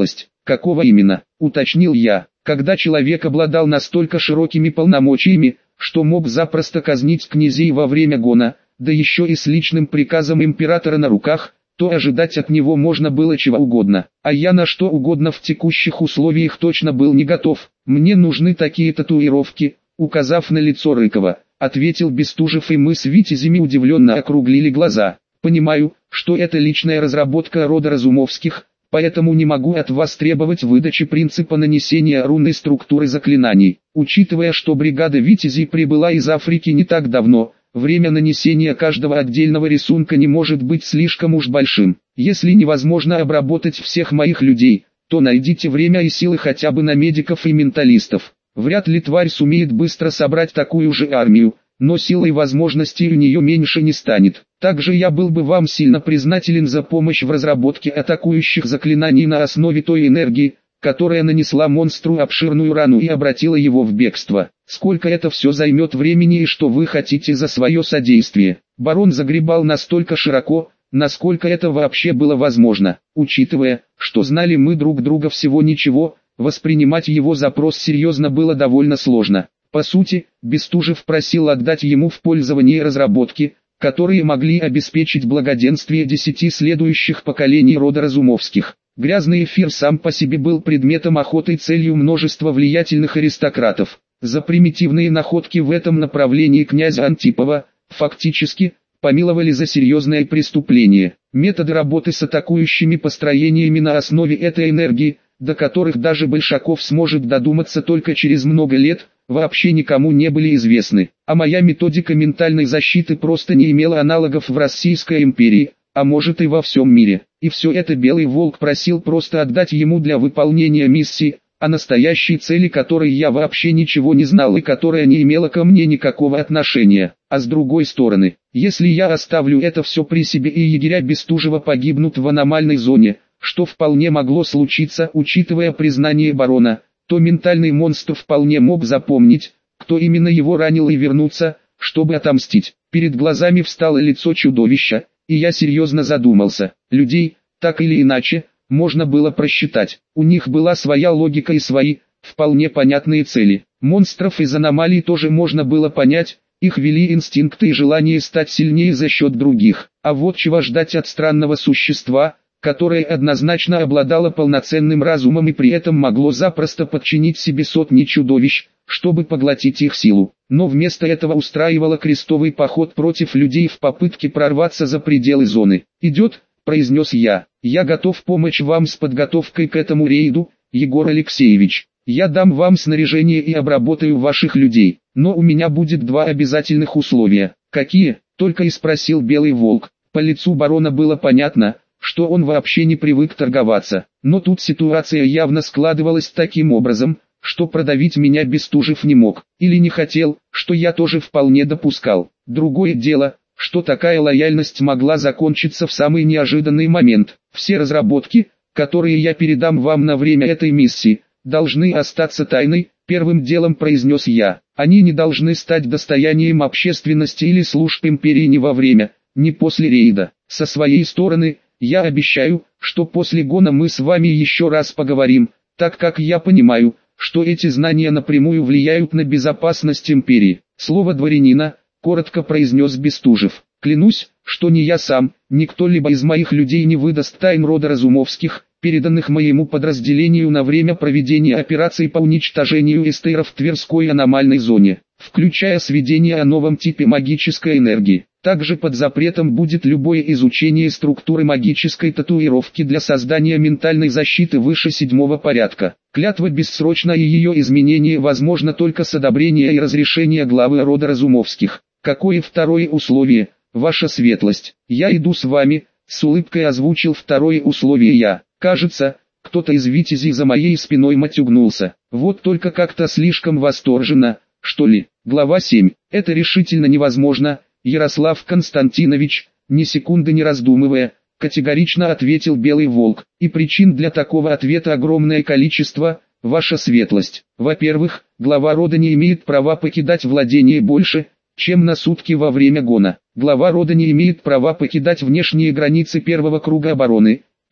Какого именно? Уточнил я. Когда человек обладал настолько широкими полномочиями, что мог запросто казнить князей во время гона, да еще и с личным приказом императора на руках, то ожидать от него можно было чего угодно. А я на что угодно в текущих условиях точно был не готов. Мне нужны такие татуировки, указав на лицо Рыкова, ответил Бестужев, и мы с витязями удивленно округлили глаза. Понимаю, что это личная разработка рода Разумовских, поэтому не могу от вас требовать выдачи принципа нанесения рунной структуры заклинаний. Учитывая, что бригада витязей прибыла из Африки не так давно, время нанесения каждого отдельного рисунка не может быть слишком уж большим. Если невозможно обработать всех моих людей, то найдите время и силы хотя бы на медиков и менталистов. Вряд ли тварь сумеет быстро собрать такую же армию, но силой и возможностей у нее меньше не станет. Также я был бы вам сильно признателен за помощь в разработке атакующих заклинаний на основе той энергии, которая нанесла монстру обширную рану и обратила его в бегство. Сколько это все займет времени и что вы хотите за свое содействие? Барон загребал настолько широко, насколько это вообще было возможно. Учитывая, что знали мы друг друга всего ничего, воспринимать его запрос серьезно было довольно сложно. По сути, Бестужев просил отдать ему в пользование разработки, которые могли обеспечить благоденствие десяти следующих поколений рода Разумовских. Грязный эфир сам по себе был предметом охоты и целью множества влиятельных аристократов. За примитивные находки в этом направлении князя Антипова, фактически, помиловали за серьезное преступление. Методы работы с атакующими построениями на основе этой энергии, до которых даже Большаков сможет додуматься только через много лет, вообще никому не были известны. А моя методика ментальной защиты просто не имела аналогов в Российской империи, а может и во всем мире. И все это Белый Волк просил просто отдать ему для выполнения миссии, о настоящей цели которой я вообще ничего не знал и которая не имела ко мне никакого отношения. А с другой стороны, если я оставлю это все при себе и егеря Бестужева погибнут в аномальной зоне, что вполне могло случиться, учитывая признание барона, то ментальный монстр вполне мог запомнить, кто именно его ранил, и вернуться, чтобы отомстить. Перед глазами встало лицо чудовища, и я серьезно задумался. Людей, так или иначе, можно было просчитать. У них была своя логика и свои, вполне понятные цели. Монстров из аномалий тоже можно было понять, их вели инстинкты и желание стать сильнее за счет других. А вот чего ждать от странного существа, которое однозначно обладало полноценным разумом и при этом могло запросто подчинить себе сотни чудовищ, чтобы поглотить их силу. Но вместо этого устраивало крестовый поход против людей в попытке прорваться за пределы зоны. «Идет», — произнес я, — «я готов помочь вам с подготовкой к этому рейду, Егор Алексеевич. Я дам вам снаряжение и обработаю ваших людей, но у меня будет два обязательных условия». «Какие?» — только и спросил Белый Волк. По лицу барона было понятно, что он вообще не привык торговаться. Но тут ситуация явно складывалась таким образом, что продавить меня Бестужев не мог, или не хотел, что я тоже вполне допускал. Другое дело, что такая лояльность могла закончиться в самый неожиданный момент. Все разработки, которые я передам вам на время этой миссии, должны остаться тайной, первым делом произнес я. Они не должны стать достоянием общественности или служб империи ни во время, ни после рейда. Со своей стороны, я обещаю, что после гона мы с вами еще раз поговорим, так как я понимаю, что эти знания напрямую влияют на безопасность империи. Слово дворянина, коротко произнес Бестужев. Клянусь, что ни я сам, ни кто-либо из моих людей не выдаст тайн рода Разумовских, переданных моему подразделению на время проведения операций по уничтожению эстеров в Тверской аномальной зоне, включая сведения о новом типе магической энергии. Также под запретом будет любое изучение структуры магической татуировки для создания ментальной защиты выше седьмого порядка. Клятва бессрочна, и ее изменение возможно только с одобрения и разрешения главы рода Разумовских. Какое второе условие, ваша светлость? Я иду с вами, с улыбкой озвучил второе условие я. Кажется, кто-то из витязей за моей спиной матюгнулся. Вот только как-то слишком восторженно, что ли. Глава семь. Это решительно невозможно. Ярослав Константинович, ни секунды не раздумывая, категорично ответил Белый Волк. И причин для такого ответа огромное количество, ваша светлость. Во-первых, глава рода не имеет права покидать владение больше, чем на сутки во время гона. Глава рода не имеет права покидать внешние границы первого круга обороны,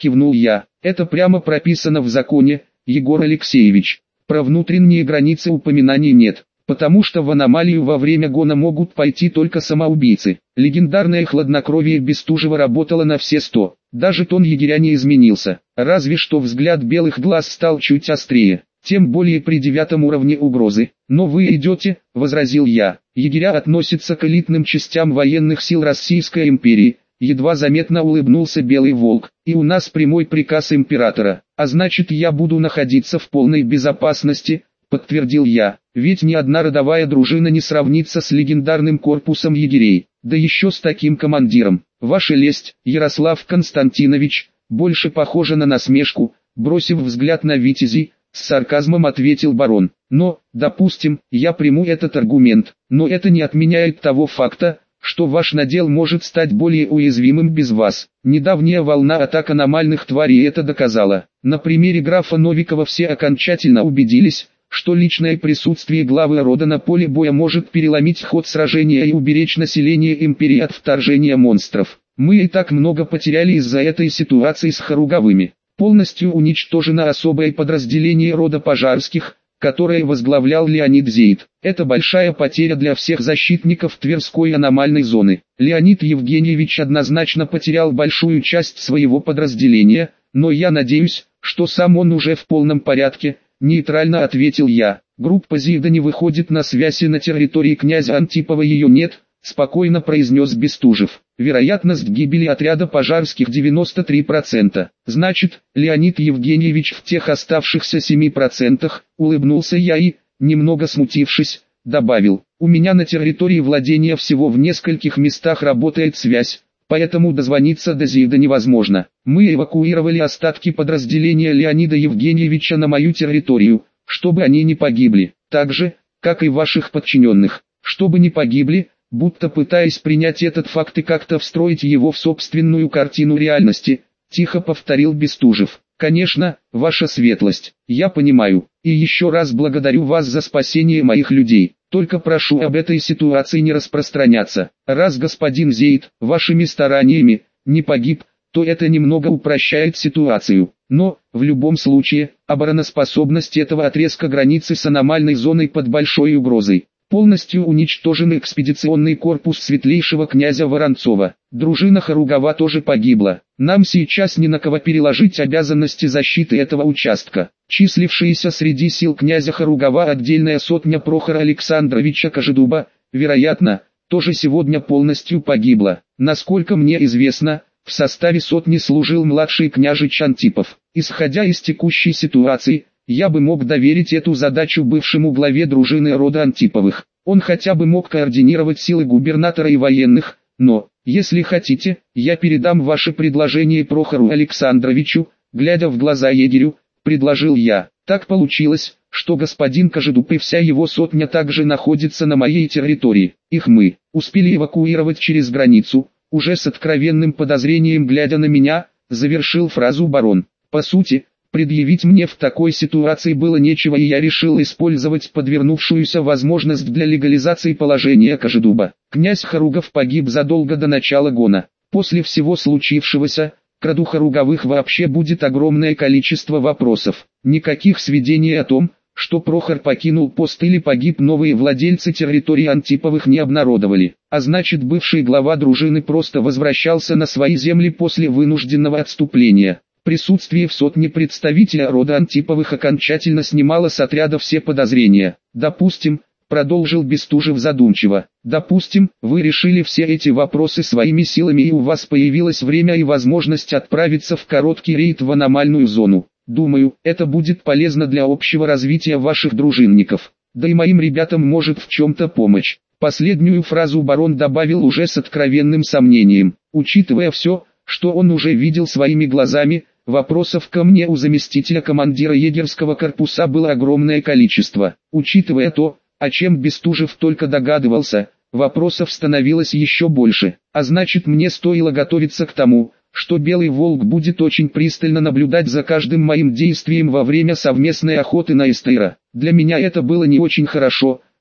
кивнул я. Это прямо прописано в законе, Егор Алексеевич. Про внутренние границы упоминаний нет, потому что в аномалию во время гона могут пойти только самоубийцы. Легендарное хладнокровие Бестужева работало на все сто. Даже тон егеря не изменился, разве что взгляд белых глаз стал чуть острее. Тем более при девятом уровне угрозы. «Но вы идете», — возразил я. «Егеря относятся к элитным частям военных сил Российской империи», — едва заметно улыбнулся Белый Волк. «И у нас прямой приказ императора, а значит я буду находиться в полной безопасности», — подтвердил я. «Ведь ни одна родовая дружина не сравнится с легендарным корпусом егерей, да еще с таким командиром. Ваша лесть, Ярослав Константинович, больше похожа на насмешку», — бросив взгляд на витязей, с сарказмом ответил барон. «Но, допустим, я приму этот аргумент, но это не отменяет того факта, что ваш надел может стать более уязвимым без вас. Недавняя волна атак аномальных тварей это доказала. На примере графа Новикова все окончательно убедились, что личное присутствие главы рода на поле боя может переломить ход сражения и уберечь население империи от вторжения монстров. Мы и так много потеряли из-за этой ситуации с Харуговыми. Полностью уничтожено особое подразделение рода Пожарских, которое возглавлял Леонид Зейд. Это большая потеря для всех защитников Тверской аномальной зоны. Леонид Евгеньевич однозначно потерял большую часть своего подразделения, но я надеюсь, что сам он уже в полном порядке, нейтрально ответил я. Группа Зейда не выходит на связь и на территории князя Антипова ее нет, спокойно произнес Бестужев. Вероятность гибели отряда Пожарских девяносто три процента. Значит, Леонид Евгеньевич в тех оставшихся семи процентах, улыбнулся я и, немного смутившись, добавил. У меня на территории владения всего в нескольких местах работает связь, поэтому дозвониться до Зейда невозможно. Мы эвакуировали остатки подразделения Леонида Евгеньевича на мою территорию, чтобы они не погибли, так же, как и ваших подчиненных, чтобы не погибли, будто пытаясь принять этот факт и как-то встроить его в собственную картину реальности, тихо повторил Бестужев. Конечно, ваша светлость, я понимаю, и еще раз благодарю вас за спасение моих людей, только прошу об этой ситуации не распространяться. Раз господин Зейд, вашими стараниями, не погиб, то это немного упрощает ситуацию. Но, в любом случае, обороноспособность этого отрезка границы с аномальной зоной под большой угрозой. Полностью уничтожен экспедиционный корпус светлейшего князя Воронцова. Дружина Харугова тоже погибла. Нам сейчас не на кого переложить обязанности защиты этого участка. Числившаяся среди сил князя Харугова отдельная сотня Прохора Александровича Кожедуба, вероятно, тоже сегодня полностью погибла. Насколько мне известно, в составе сотни служил младший княжич Антипов. Исходя из текущей ситуации, я бы мог доверить эту задачу бывшему главе дружины рода Антиповых. Он хотя бы мог координировать силы губернатора и военных, но, если хотите, я передам ваше предложение Прохору Александровичу, глядя в глаза егерю, предложил я. Так получилось, что господин Кожедуб и вся его сотня также находится на моей территории. Их мы успели эвакуировать через границу, уже с откровенным подозрением глядя на меня, завершил фразу барон. По сути, предъявить мне в такой ситуации было нечего, и я решил использовать подвернувшуюся возможность для легализации положения Кожедуба. Князь Харугов погиб задолго до начала гона. После всего случившегося, к роду Харуговых вообще будет огромное количество вопросов. Никаких сведений о том, что Прохор покинул пост или погиб, новые владельцы территории Антиповых не обнародовали. А значит, бывший глава дружины просто возвращался на свои земли после вынужденного отступления. Присутствие в сотне представителя рода Антиповых окончательно снимало с отряда все подозрения. Допустим, продолжил Бестужев задумчиво, допустим, вы решили все эти вопросы своими силами и у вас появилось время и возможность отправиться в короткий рейд в аномальную зону. Думаю, это будет полезно для общего развития ваших дружинников. Да и моим ребятам может в чем-то помочь. Последнюю фразу барон добавил уже с откровенным сомнением. Учитывая все, что он уже видел своими глазами, вопросов ко мне у заместителя командира егерского корпуса было огромное количество. Учитывая то, о чем Бестужев только догадывался, вопросов становилось еще больше. А значит, мне стоило готовиться к тому, что Белый Волк будет очень пристально наблюдать за каждым моим действием во время совместной охоты на эстера. Для меня это было не очень хорошо,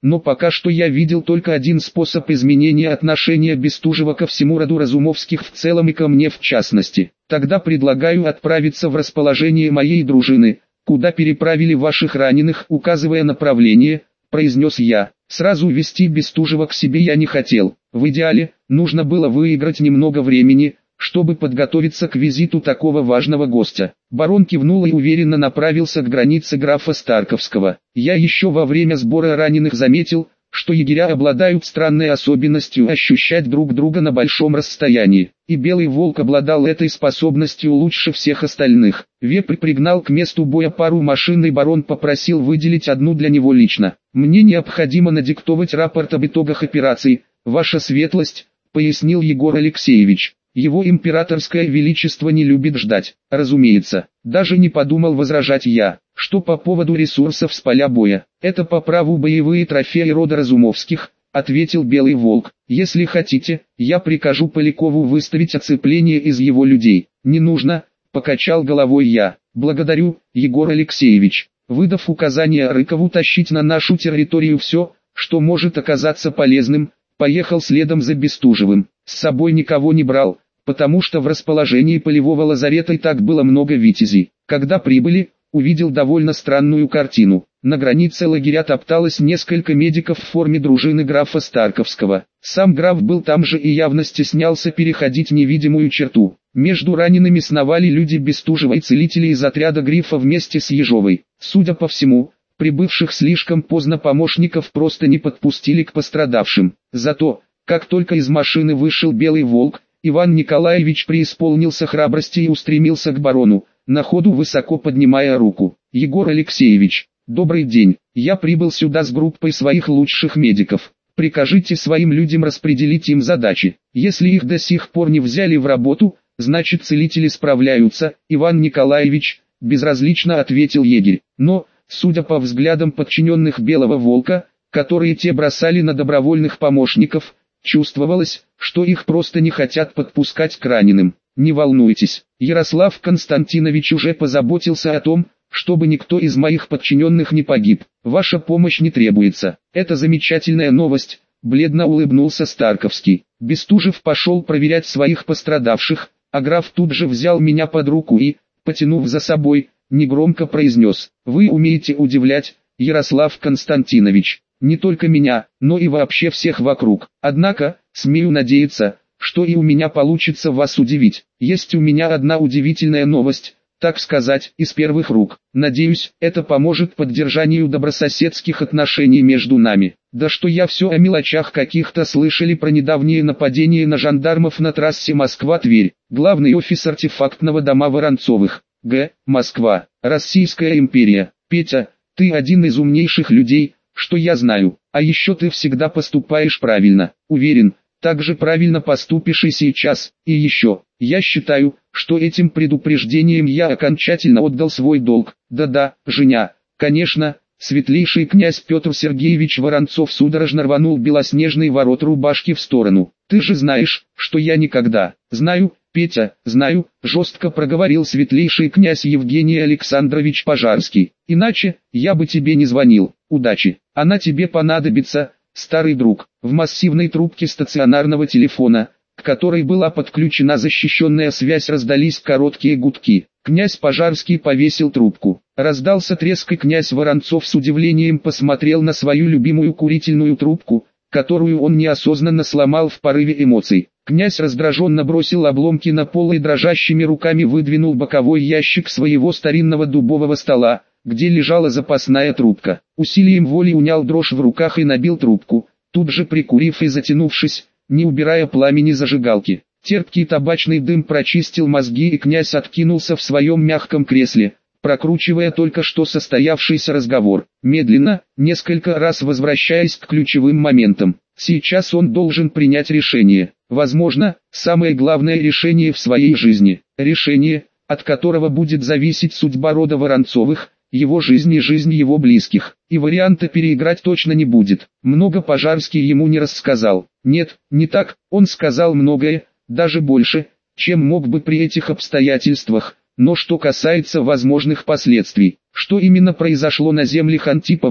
но пока что я видел только один способ изменения отношения Бестужева ко всему роду Разумовских в целом и ко мне в частности. Тогда предлагаю отправиться в расположение моей дружины, куда переправили ваших раненых, указывая направление, произнес я. Сразу вести Бестужева к себе я не хотел. В идеале, нужно было выиграть немного времени, чтобы подготовиться к визиту такого важного гостя. Барон кивнул и уверенно направился к границе графа Старковского. Я еще во время сбора раненых заметил, что егеря обладают странной особенностью ощущать друг друга на большом расстоянии. И Белый Волк обладал этой способностью лучше всех остальных. Вепрь пригнал к месту боя пару машин, и барон попросил выделить одну для него лично. «Мне необходимо надиктовать рапорт об итогах операции, ваша светлость», — пояснил Егор Алексеевич. Его императорское величество не любит ждать. Разумеется, даже не подумал возражать я. Что по поводу ресурсов с поля боя? Это по праву боевые трофеи рода Разумовских, ответил Белый Волк. Если хотите, я прикажу Полякову выставить оцепление из его людей. Не нужно, покачал головой я. Благодарю, Егор Алексеевич. Выдав указание Рыкову тащить на нашу территорию все, что может оказаться полезным, поехал следом за Бестужевым. С собой никого не брал, потому что в расположении полевого лазарета и так было много витязей. Когда прибыли, увидел довольно странную картину. На границе лагеря топталось несколько медиков в форме дружины графа Старковского. Сам граф был там же и явно стеснялся переходить невидимую черту. Между ранеными сновали люди Бестужева и целители из отряда Грифа вместе с Ежовой. Судя по всему, прибывших слишком поздно помощников просто не подпустили к пострадавшим. Зато, как только из машины вышел Белый Волк, Иван Николаевич преисполнился храбрости и устремился к барону, на ходу высоко поднимая руку. «Егор Алексеевич, добрый день, я прибыл сюда с группой своих лучших медиков. Прикажите своим людям распределить им задачи. Если их до сих пор не взяли в работу, значит целители справляются». Иван Николаевич, безразлично ответил егерь. Но, судя по взглядам подчиненных Белого Волка, которые те бросали на добровольных помощников, чувствовалось, что их просто не хотят подпускать к раненым. Не волнуйтесь, Ярослав Константинович уже позаботился о том, чтобы никто из моих подчиненных не погиб. Ваша помощь не требуется. Это замечательная новость, бледно улыбнулся Старковский. Бестужев пошел проверять своих пострадавших, а граф тут же взял меня под руку и, потянув за собой, негромко произнес: «Вы умеете удивлять, Ярослав Константинович. Не только меня, но и вообще всех вокруг. Однако, смею надеяться, что и у меня получится вас удивить. Есть у меня одна удивительная новость, так сказать, из первых рук. Надеюсь, это поможет поддержанию добрососедских отношений между нами. Да что я все о мелочах каких-то слышали про недавнее нападение на жандармов на трассе Москва-Тверь. Главный офис артефактного дома Воронцовых. Г. Москва. Российская империя. Петя, ты один из умнейших людей, что я знаю, а еще ты всегда поступаешь правильно. Уверен, так же правильно поступишь и сейчас. И еще, я считаю, что этим предупреждением я окончательно отдал свой долг. Да-да, Женя, конечно, светлейший князь Петр Сергеевич Воронцов судорожно рванул белоснежный ворот рубашки в сторону. Ты же знаешь, что я никогда. Знаю, Петя, знаю, жестко проговорил светлейший князь Евгений Александрович Пожарский. Иначе, я бы тебе не звонил. Удачи, она тебе понадобится, старый друг. В массивной трубке стационарного телефона, к которой была подключена защищенная связь, раздались короткие гудки. Князь Пожарский повесил трубку. Раздался треск, и князь Воронцов с удивлением посмотрел на свою любимую курительную трубку, которую он неосознанно сломал в порыве эмоций. Князь раздраженно бросил обломки на пол и дрожащими руками выдвинул боковой ящик своего старинного дубового стола, где лежала запасная трубка. Усилием воли унял дрожь в руках и набил трубку, тут же прикурив и затянувшись, не убирая пламени зажигалки. Терпкий табачный дым прочистил мозги, и князь откинулся в своем мягком кресле, прокручивая только что состоявшийся разговор. Медленно, несколько раз возвращаясь к ключевым моментам. Сейчас он должен принять решение. Возможно, самое главное решение в своей жизни. Решение, от которого будет зависеть судьба рода Воронцовых, его жизнь и жизнь его близких. И варианта переиграть точно не будет. Много Пожарский ему не рассказал. Нет, не так, он сказал многое, даже больше, чем мог бы при этих обстоятельствах. Но что касается возможных последствий, что именно произошло на землях Антипова,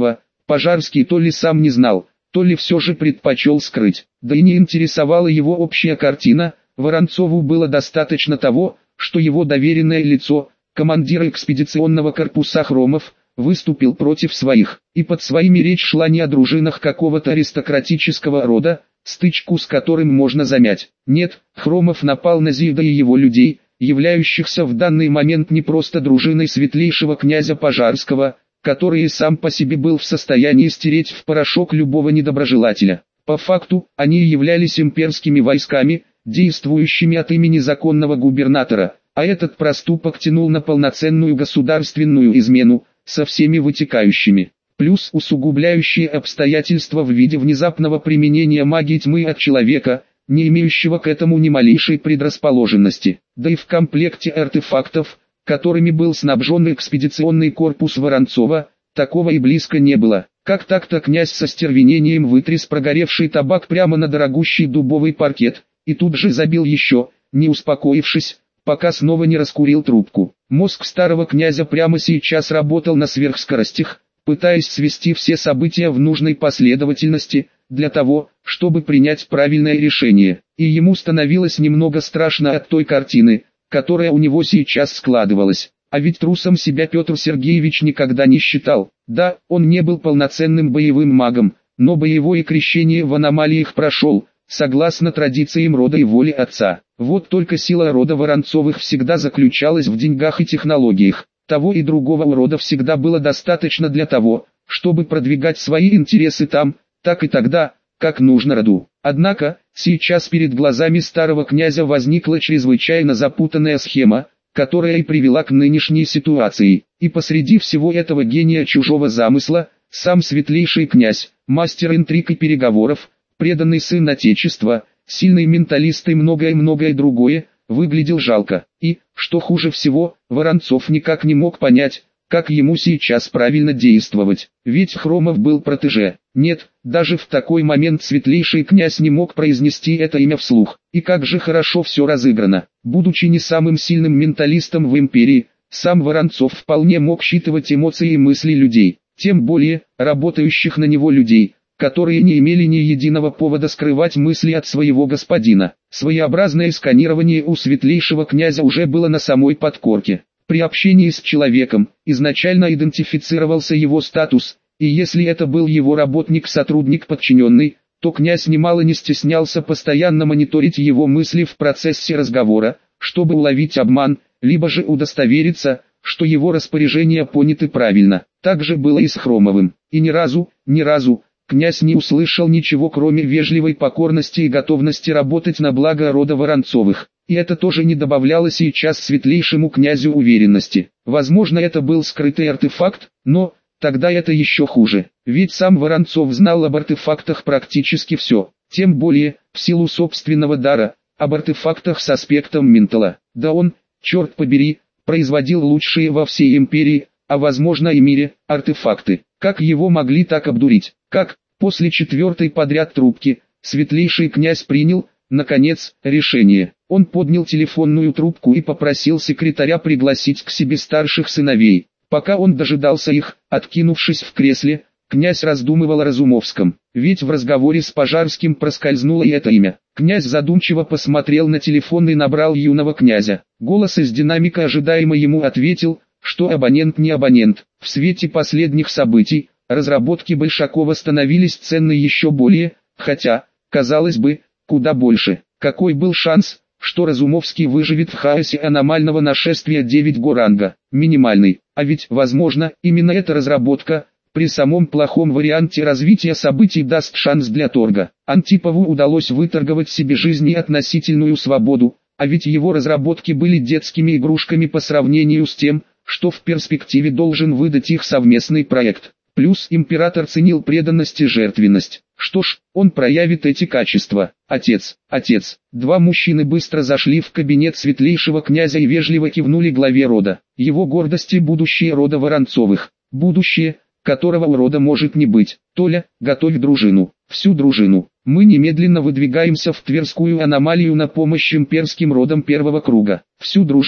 Пожарский то ли сам не знал, то ли все же предпочел скрыть. Да и не интересовала его общая картина, Воронцову было достаточно того, что его доверенное лицо, командир экспедиционного корпуса Хромов, выступил против своих, и под своими речь шла не о дружинах какого-то аристократического рода, стычку с которым можно замять. Нет, Хромов напал на Зида и его людей, являющихся в данный момент не просто дружиной светлейшего князя Пожарского, который и сам по себе был в состоянии стереть в порошок любого недоброжелателя. По факту, они являлись имперскими войсками, действующими от имени законного губернатора, а этот проступок тянул на полноценную государственную измену, со всеми вытекающими. Плюс усугубляющие обстоятельства в виде внезапного применения магии тьмы от человека, не имеющего к этому ни малейшей предрасположенности. Да и в комплекте артефактов, которыми был снабжен экспедиционный корпус Воронцова, такого и близко не было. Как так-то князь со стервенением вытряс прогоревший табак прямо на дорогущий дубовый паркет, и тут же забил еще, не успокоившись, пока снова не раскурил трубку. Мозг старого князя прямо сейчас работал на сверхскоростях, пытаясь свести все события в нужной последовательности, для того, чтобы принять правильное решение. И ему становилось немного страшно от той картины, которая у него сейчас складывалась. А ведь трусом себя Петр Сергеевич никогда не считал. Да, он не был полноценным боевым магом, но боевое крещение в аномалиях прошел, согласно традициям рода и воле отца. Вот только сила рода Воронцовых всегда заключалась в деньгах и технологиях. Того и другого урода всегда было достаточно для того, чтобы продвигать свои интересы там, так и тогда, как нужно роду. Однако, сейчас перед глазами старого князя возникла чрезвычайно запутанная схема, которая и привела к нынешней ситуации. И посреди всего этого гения чужого замысла, сам светлейший князь, мастер интриг и переговоров, преданный сын Отечества, сильный менталист и многое-многое другое, выглядел жалко. И, что хуже всего, Воронцов никак не мог понять, как ему сейчас правильно действовать. Ведь Хромов был протеже. Нет, даже в такой момент светлейший князь не мог произнести это имя вслух. И как же хорошо все разыграно. Будучи не самым сильным менталистом в империи, сам Воронцов вполне мог считывать эмоции и мысли людей. Тем более, работающих на него людей, которые не имели ни единого повода скрывать мысли от своего господина. Своеобразное сканирование у светлейшего князя уже было на самой подкорке. При общении с человеком, изначально идентифицировался его статус, и если это был его работник-сотрудник подчиненный, то князь немало не стеснялся постоянно мониторить его мысли в процессе разговора, чтобы уловить обман, либо же удостовериться, что его распоряжения поняты правильно. Так же было и с Хромовым. И ни разу, ни разу, князь не услышал ничего кроме вежливой покорности и готовности работать на благо рода Воронцовых. И это тоже не добавляло сейчас светлейшему князю уверенности. Возможно, это был скрытый артефакт, но тогда это еще хуже. Ведь сам Воронцов знал об артефактах практически все. Тем более, в силу собственного дара, об артефактах с аспектом ментала. Да он, черт побери, производил лучшие во всей империи, а возможно и мире, артефакты. Как его могли так обдурить? Как, после четвертой подряд трубки, светлейший князь принял, наконец, решение. Он поднял телефонную трубку и попросил секретаря пригласить к себе старших сыновей. Пока он дожидался их, откинувшись в кресле, князь раздумывал о Разумовском. Ведь в разговоре с Пожарским проскользнуло и это имя. Князь задумчиво посмотрел на телефон и набрал юного князя. Голос из динамика ожидаемо ему ответил, что абонент не абонент. В свете последних событий, разработки Большакова становились ценны еще более, хотя, казалось бы, куда больше. Какой был шанс, что Разумовский выживет в хаосе аномального нашествия девять Горанга? Минимальный. А ведь, возможно, именно эта разработка, при самом плохом варианте развития событий даст шанс для торга. Антипову удалось выторговать себе жизнь и относительную свободу, а ведь его разработки были детскими игрушками по сравнению с тем, что в перспективе должен выдать их совместный проект. Плюс император ценил преданность и жертвенность. Что ж, он проявит эти качества. Отец, отец. Два мужчины быстро зашли в кабинет светлейшего князя и вежливо кивнули главе рода. Его гордости будущее рода Воронцовых. Будущее, которого у рода может не быть. Толя, готовь дружину. Всю дружину. Мы немедленно выдвигаемся в Тверскую аномалию на помощь имперским родам первого круга. Всю дружину,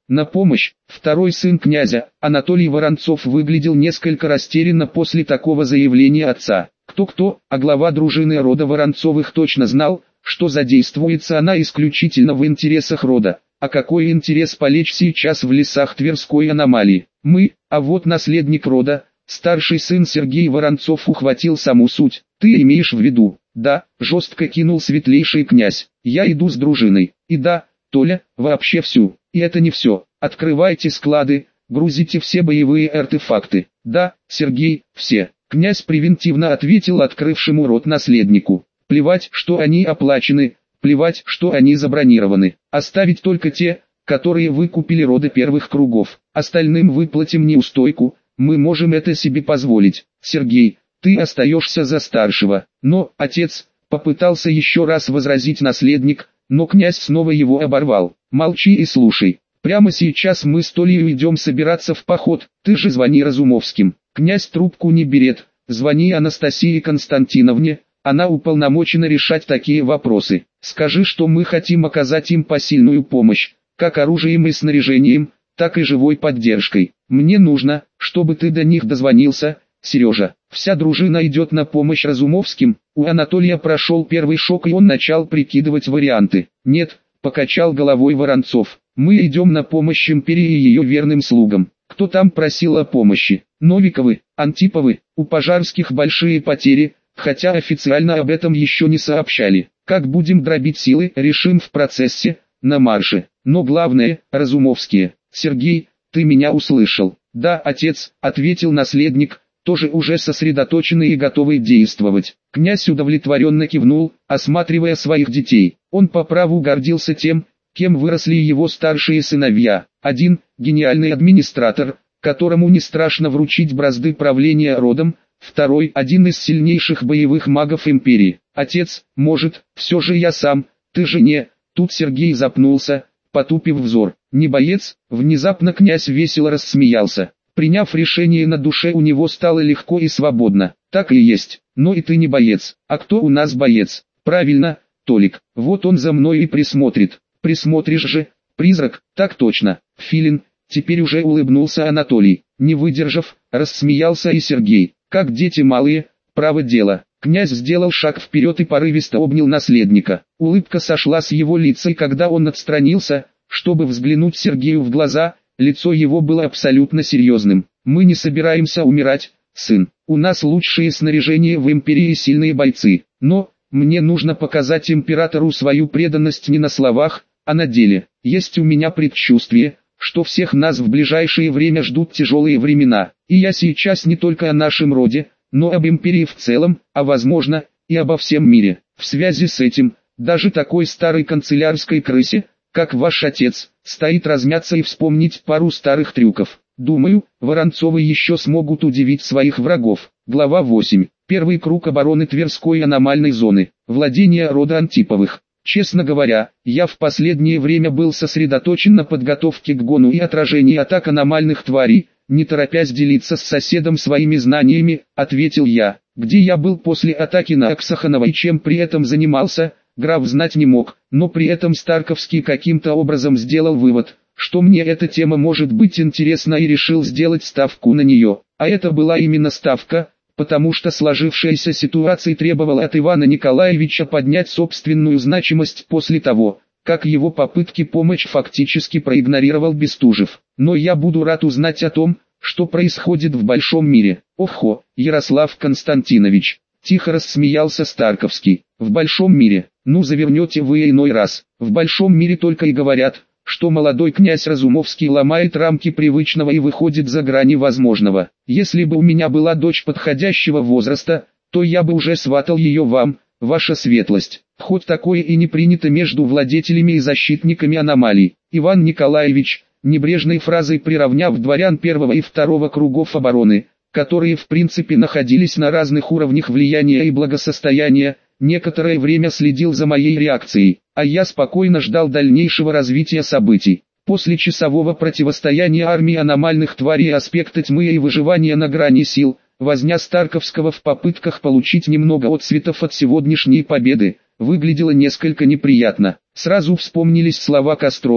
на помощь. Второй сын князя, Анатолий Воронцов, выглядел несколько растерянно после такого заявления отца. Кто-кто, а глава дружины рода Воронцовых точно знал, что задействуется она исключительно в интересах рода. А какой интерес полечь сейчас в лесах Тверской аномалии? Мы, а вот наследник рода, старший сын Сергей Воронцов, ухватил саму суть. Ты имеешь в виду? Да, жестко кинул светлейший князь. Я иду с дружиной. И да, Толя, вообще всю. И это не все. Открывайте склады, грузите все боевые артефакты. Да, Сергей, все. Князь превентивно ответил открывшему рот наследнику. Плевать, что они оплачены, плевать, что они забронированы. Оставить только те, которые выкупили роды первых кругов. Остальным выплатим неустойку, мы можем это себе позволить. Сергей, ты остаешься за старшего. Но, отец, попытался еще раз возразить наследник, но князь снова его оборвал. Молчи и слушай. Прямо сейчас мы с Толей идем собираться в поход, ты же звони Разумовским. Князь трубку не берет, звони Анастасии Константиновне, она уполномочена решать такие вопросы. Скажи, что мы хотим оказать им посильную помощь, как оружием и снаряжением, так и живой поддержкой. Мне нужно, чтобы ты до них дозвонился, Сережа. Вся дружина идет на помощь Разумовским. У Анатолия прошел первый шок, и он начал прикидывать варианты. Нет, покачал головой Воронцов. Мы идем на помощь империи и ее верным слугам. Кто там просил о помощи? Новиковы, Антиповы, у Пожарских большие потери, хотя официально об этом еще не сообщали. Как будем дробить силы, решим в процессе, на марше. Но главное, Разумовские. Сергей, ты меня услышал? Да, отец, ответил наследник, тоже уже сосредоточенный и готовый действовать. Князь удовлетворенно кивнул, осматривая своих детей. Он по праву гордился тем, кем выросли его старшие сыновья. Один – гениальный администратор, которому не страшно вручить бразды правления родом. Второй – один из сильнейших боевых магов империи. Отец, может, все же я сам, ты же не... Тут Сергей запнулся, потупив взор. Не боец? Внезапно князь весело рассмеялся. Приняв решение, на душе у него стало легко и свободно. Так и есть. Но и ты не боец. А кто у нас боец? Правильно, Толик. Вот он за мной и присмотрит. Присмотришь же, призрак, так точно. Филин, теперь уже улыбнулся Анатолий. Не выдержав, рассмеялся и Сергей. Как дети малые, право дело. Князь сделал шаг вперед и порывисто обнял наследника. Улыбка сошла с его лица, и когда он отстранился, чтобы взглянуть Сергею в глаза, лицо его было абсолютно серьезным. Мы не собираемся умирать, сын. У нас лучшее снаряжение в империи и сильные бойцы. Но, мне нужно показать императору свою преданность не на словах, а на деле. Есть у меня предчувствие, что всех нас в ближайшее время ждут тяжелые времена. И я сейчас не только о нашем роде, но об империи в целом, а возможно, и обо всем мире. В связи с этим, даже такой старой канцелярской крысе, как ваш отец, стоит размяться и вспомнить пару старых трюков. Думаю, Воронцовы еще смогут удивить своих врагов. Глава восемь. Первый круг обороны Тверской аномальной зоны. Владение рода Антиповых. Честно говоря, я в последнее время был сосредоточен на подготовке к гону и отражении атак аномальных тварей, не торопясь делиться с соседом своими знаниями, ответил я. Где я был после атаки на Аксаханова и чем при этом занимался, граф знать не мог, но при этом Старковский каким-то образом сделал вывод, что мне эта тема может быть интересна, и решил сделать ставку на нее. А это была именно ставка, потому что сложившаяся ситуация требовала от Ивана Николаевича поднять собственную значимость после того, как его попытки помочь фактически проигнорировал Бестужев. Но я буду рад узнать о том, что происходит в большом мире. Охо, Ярослав Константинович, тихо рассмеялся Старковский. В большом мире, ну завернете вы иной раз. В большом мире только и говорят, что молодой князь Разумовский ломает рамки привычного и выходит за грани возможного. Если бы у меня была дочь подходящего возраста, то я бы уже сватал ее вам, ваша светлость. Хоть такое и не принято между владетелями и защитниками аномалий. Иван Николаевич, небрежной фразой приравняв дворян первого и второго кругов обороны, которые в принципе находились на разных уровнях влияния и благосостояния, некоторое время следил за моей реакцией, а я спокойно ждал дальнейшего развития событий. После часового противостояния армии аномальных тварей, аспекта тьмы и выживания на грани сил, возня Старковского в попытках получить немного отцветов от сегодняшней победы, выглядела несколько неприятно. Сразу вспомнились слова Кострова,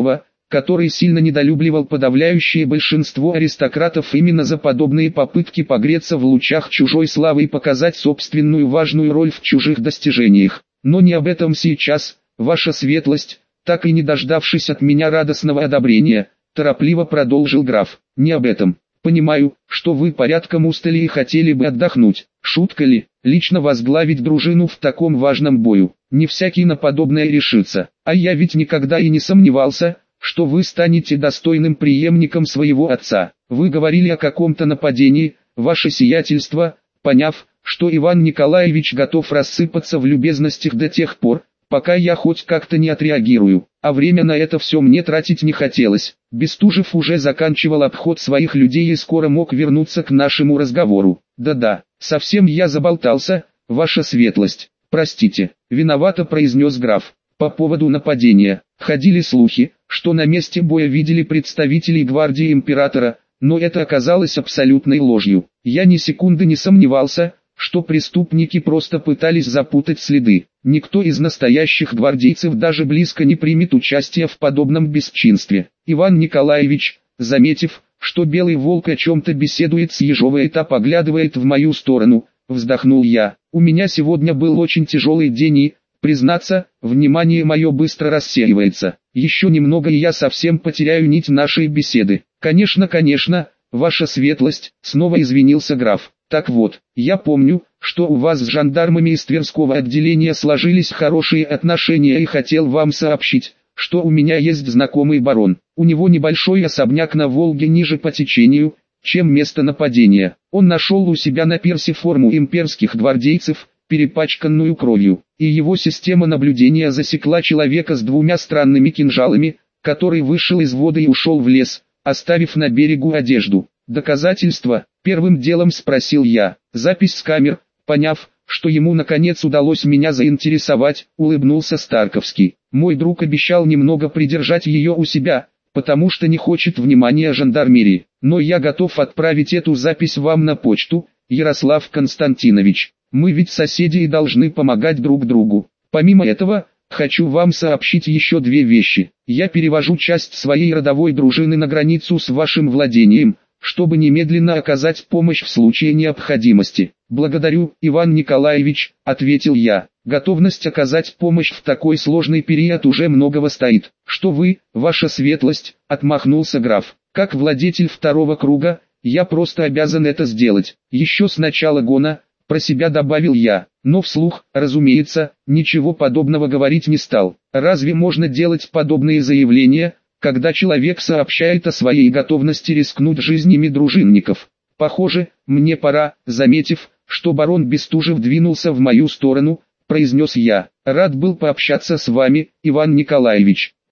который сильно недолюбливал подавляющее большинство аристократов именно за подобные попытки погреться в лучах чужой славы и показать собственную важную роль в чужих достижениях. Но не об этом сейчас, ваша светлость, так и не дождавшись от меня радостного одобрения, торопливо продолжил граф. Не об этом. Понимаю, что вы порядком устали и хотели бы отдохнуть. Шутка ли, лично возглавить дружину в таком важном бою? Не всякий на подобное решится. А я ведь никогда и не сомневался, что вы станете достойным преемником своего отца. Вы говорили о каком-то нападении, ваше сиятельство, поняв, что Иван Николаевич готов рассыпаться в любезностях до тех пор, пока я хоть как-то не отреагирую, а время на это все мне тратить не хотелось. Бестужев уже заканчивал обход своих людей и скоро мог вернуться к нашему разговору. Да-да, совсем я заболтался, ваша светлость. Простите, виновато произнес граф. По поводу нападения, ходили слухи, что на месте боя видели представителей гвардии императора, но это оказалось абсолютной ложью. Я ни секунды не сомневался, что преступники просто пытались запутать следы. Никто из настоящих гвардейцев даже близко не примет участие в подобном бесчинстве. Иван Николаевич, заметив, что Белый Волк о чем-то беседует с Ежовой, та поглядывает в мою сторону, вздохнул я. У меня сегодня был очень тяжелый день и, признаться, внимание мое быстро рассеивается. Еще немного и я совсем потеряю нить нашей беседы. Конечно, конечно, ваша светлость, снова извинился граф. Так вот, я помню, что у вас с жандармами из Тверского отделения сложились хорошие отношения и хотел вам сообщить, что у меня есть знакомый барон. У него небольшой особняк на Волге ниже по течению, чем место нападения. Он нашел у себя на пирсе форму имперских гвардейцев, перепачканную кровью, и его система наблюдения засекла человека с двумя странными кинжалами, который вышел из воды и ушел в лес, оставив на берегу одежду. Доказательства? Первым делом спросил я. Запись с камер. Поняв, что ему наконец удалось меня заинтересовать, улыбнулся Старковский. Мой друг обещал немного придержать ее у себя, потому что не хочет внимания жандармерии. Но я готов отправить эту запись вам на почту, Ярослав Константинович. Мы ведь соседи и должны помогать друг другу. Помимо этого, хочу вам сообщить еще две вещи. Я перевожу часть своей родовой дружины на границу с вашим владением, чтобы немедленно оказать помощь в случае необходимости. Благодарю, Иван Николаевич, ответил я. Готовность оказать помощь в такой сложный период уже многого стоит. Что вы, ваша светлость, отмахнулся граф. Как владетель второго круга, я просто обязан это сделать. Еще с начала гона, про себя добавил я, но вслух, разумеется, ничего подобного говорить не стал. Разве можно делать подобные заявления, когда человек сообщает о своей готовности рискнуть жизнями дружинников? Похоже, мне пора. Заметив, что барон Бестужев двинулся в мою сторону, произнес я. Рад был пообщаться с вами, Иван Николаевич.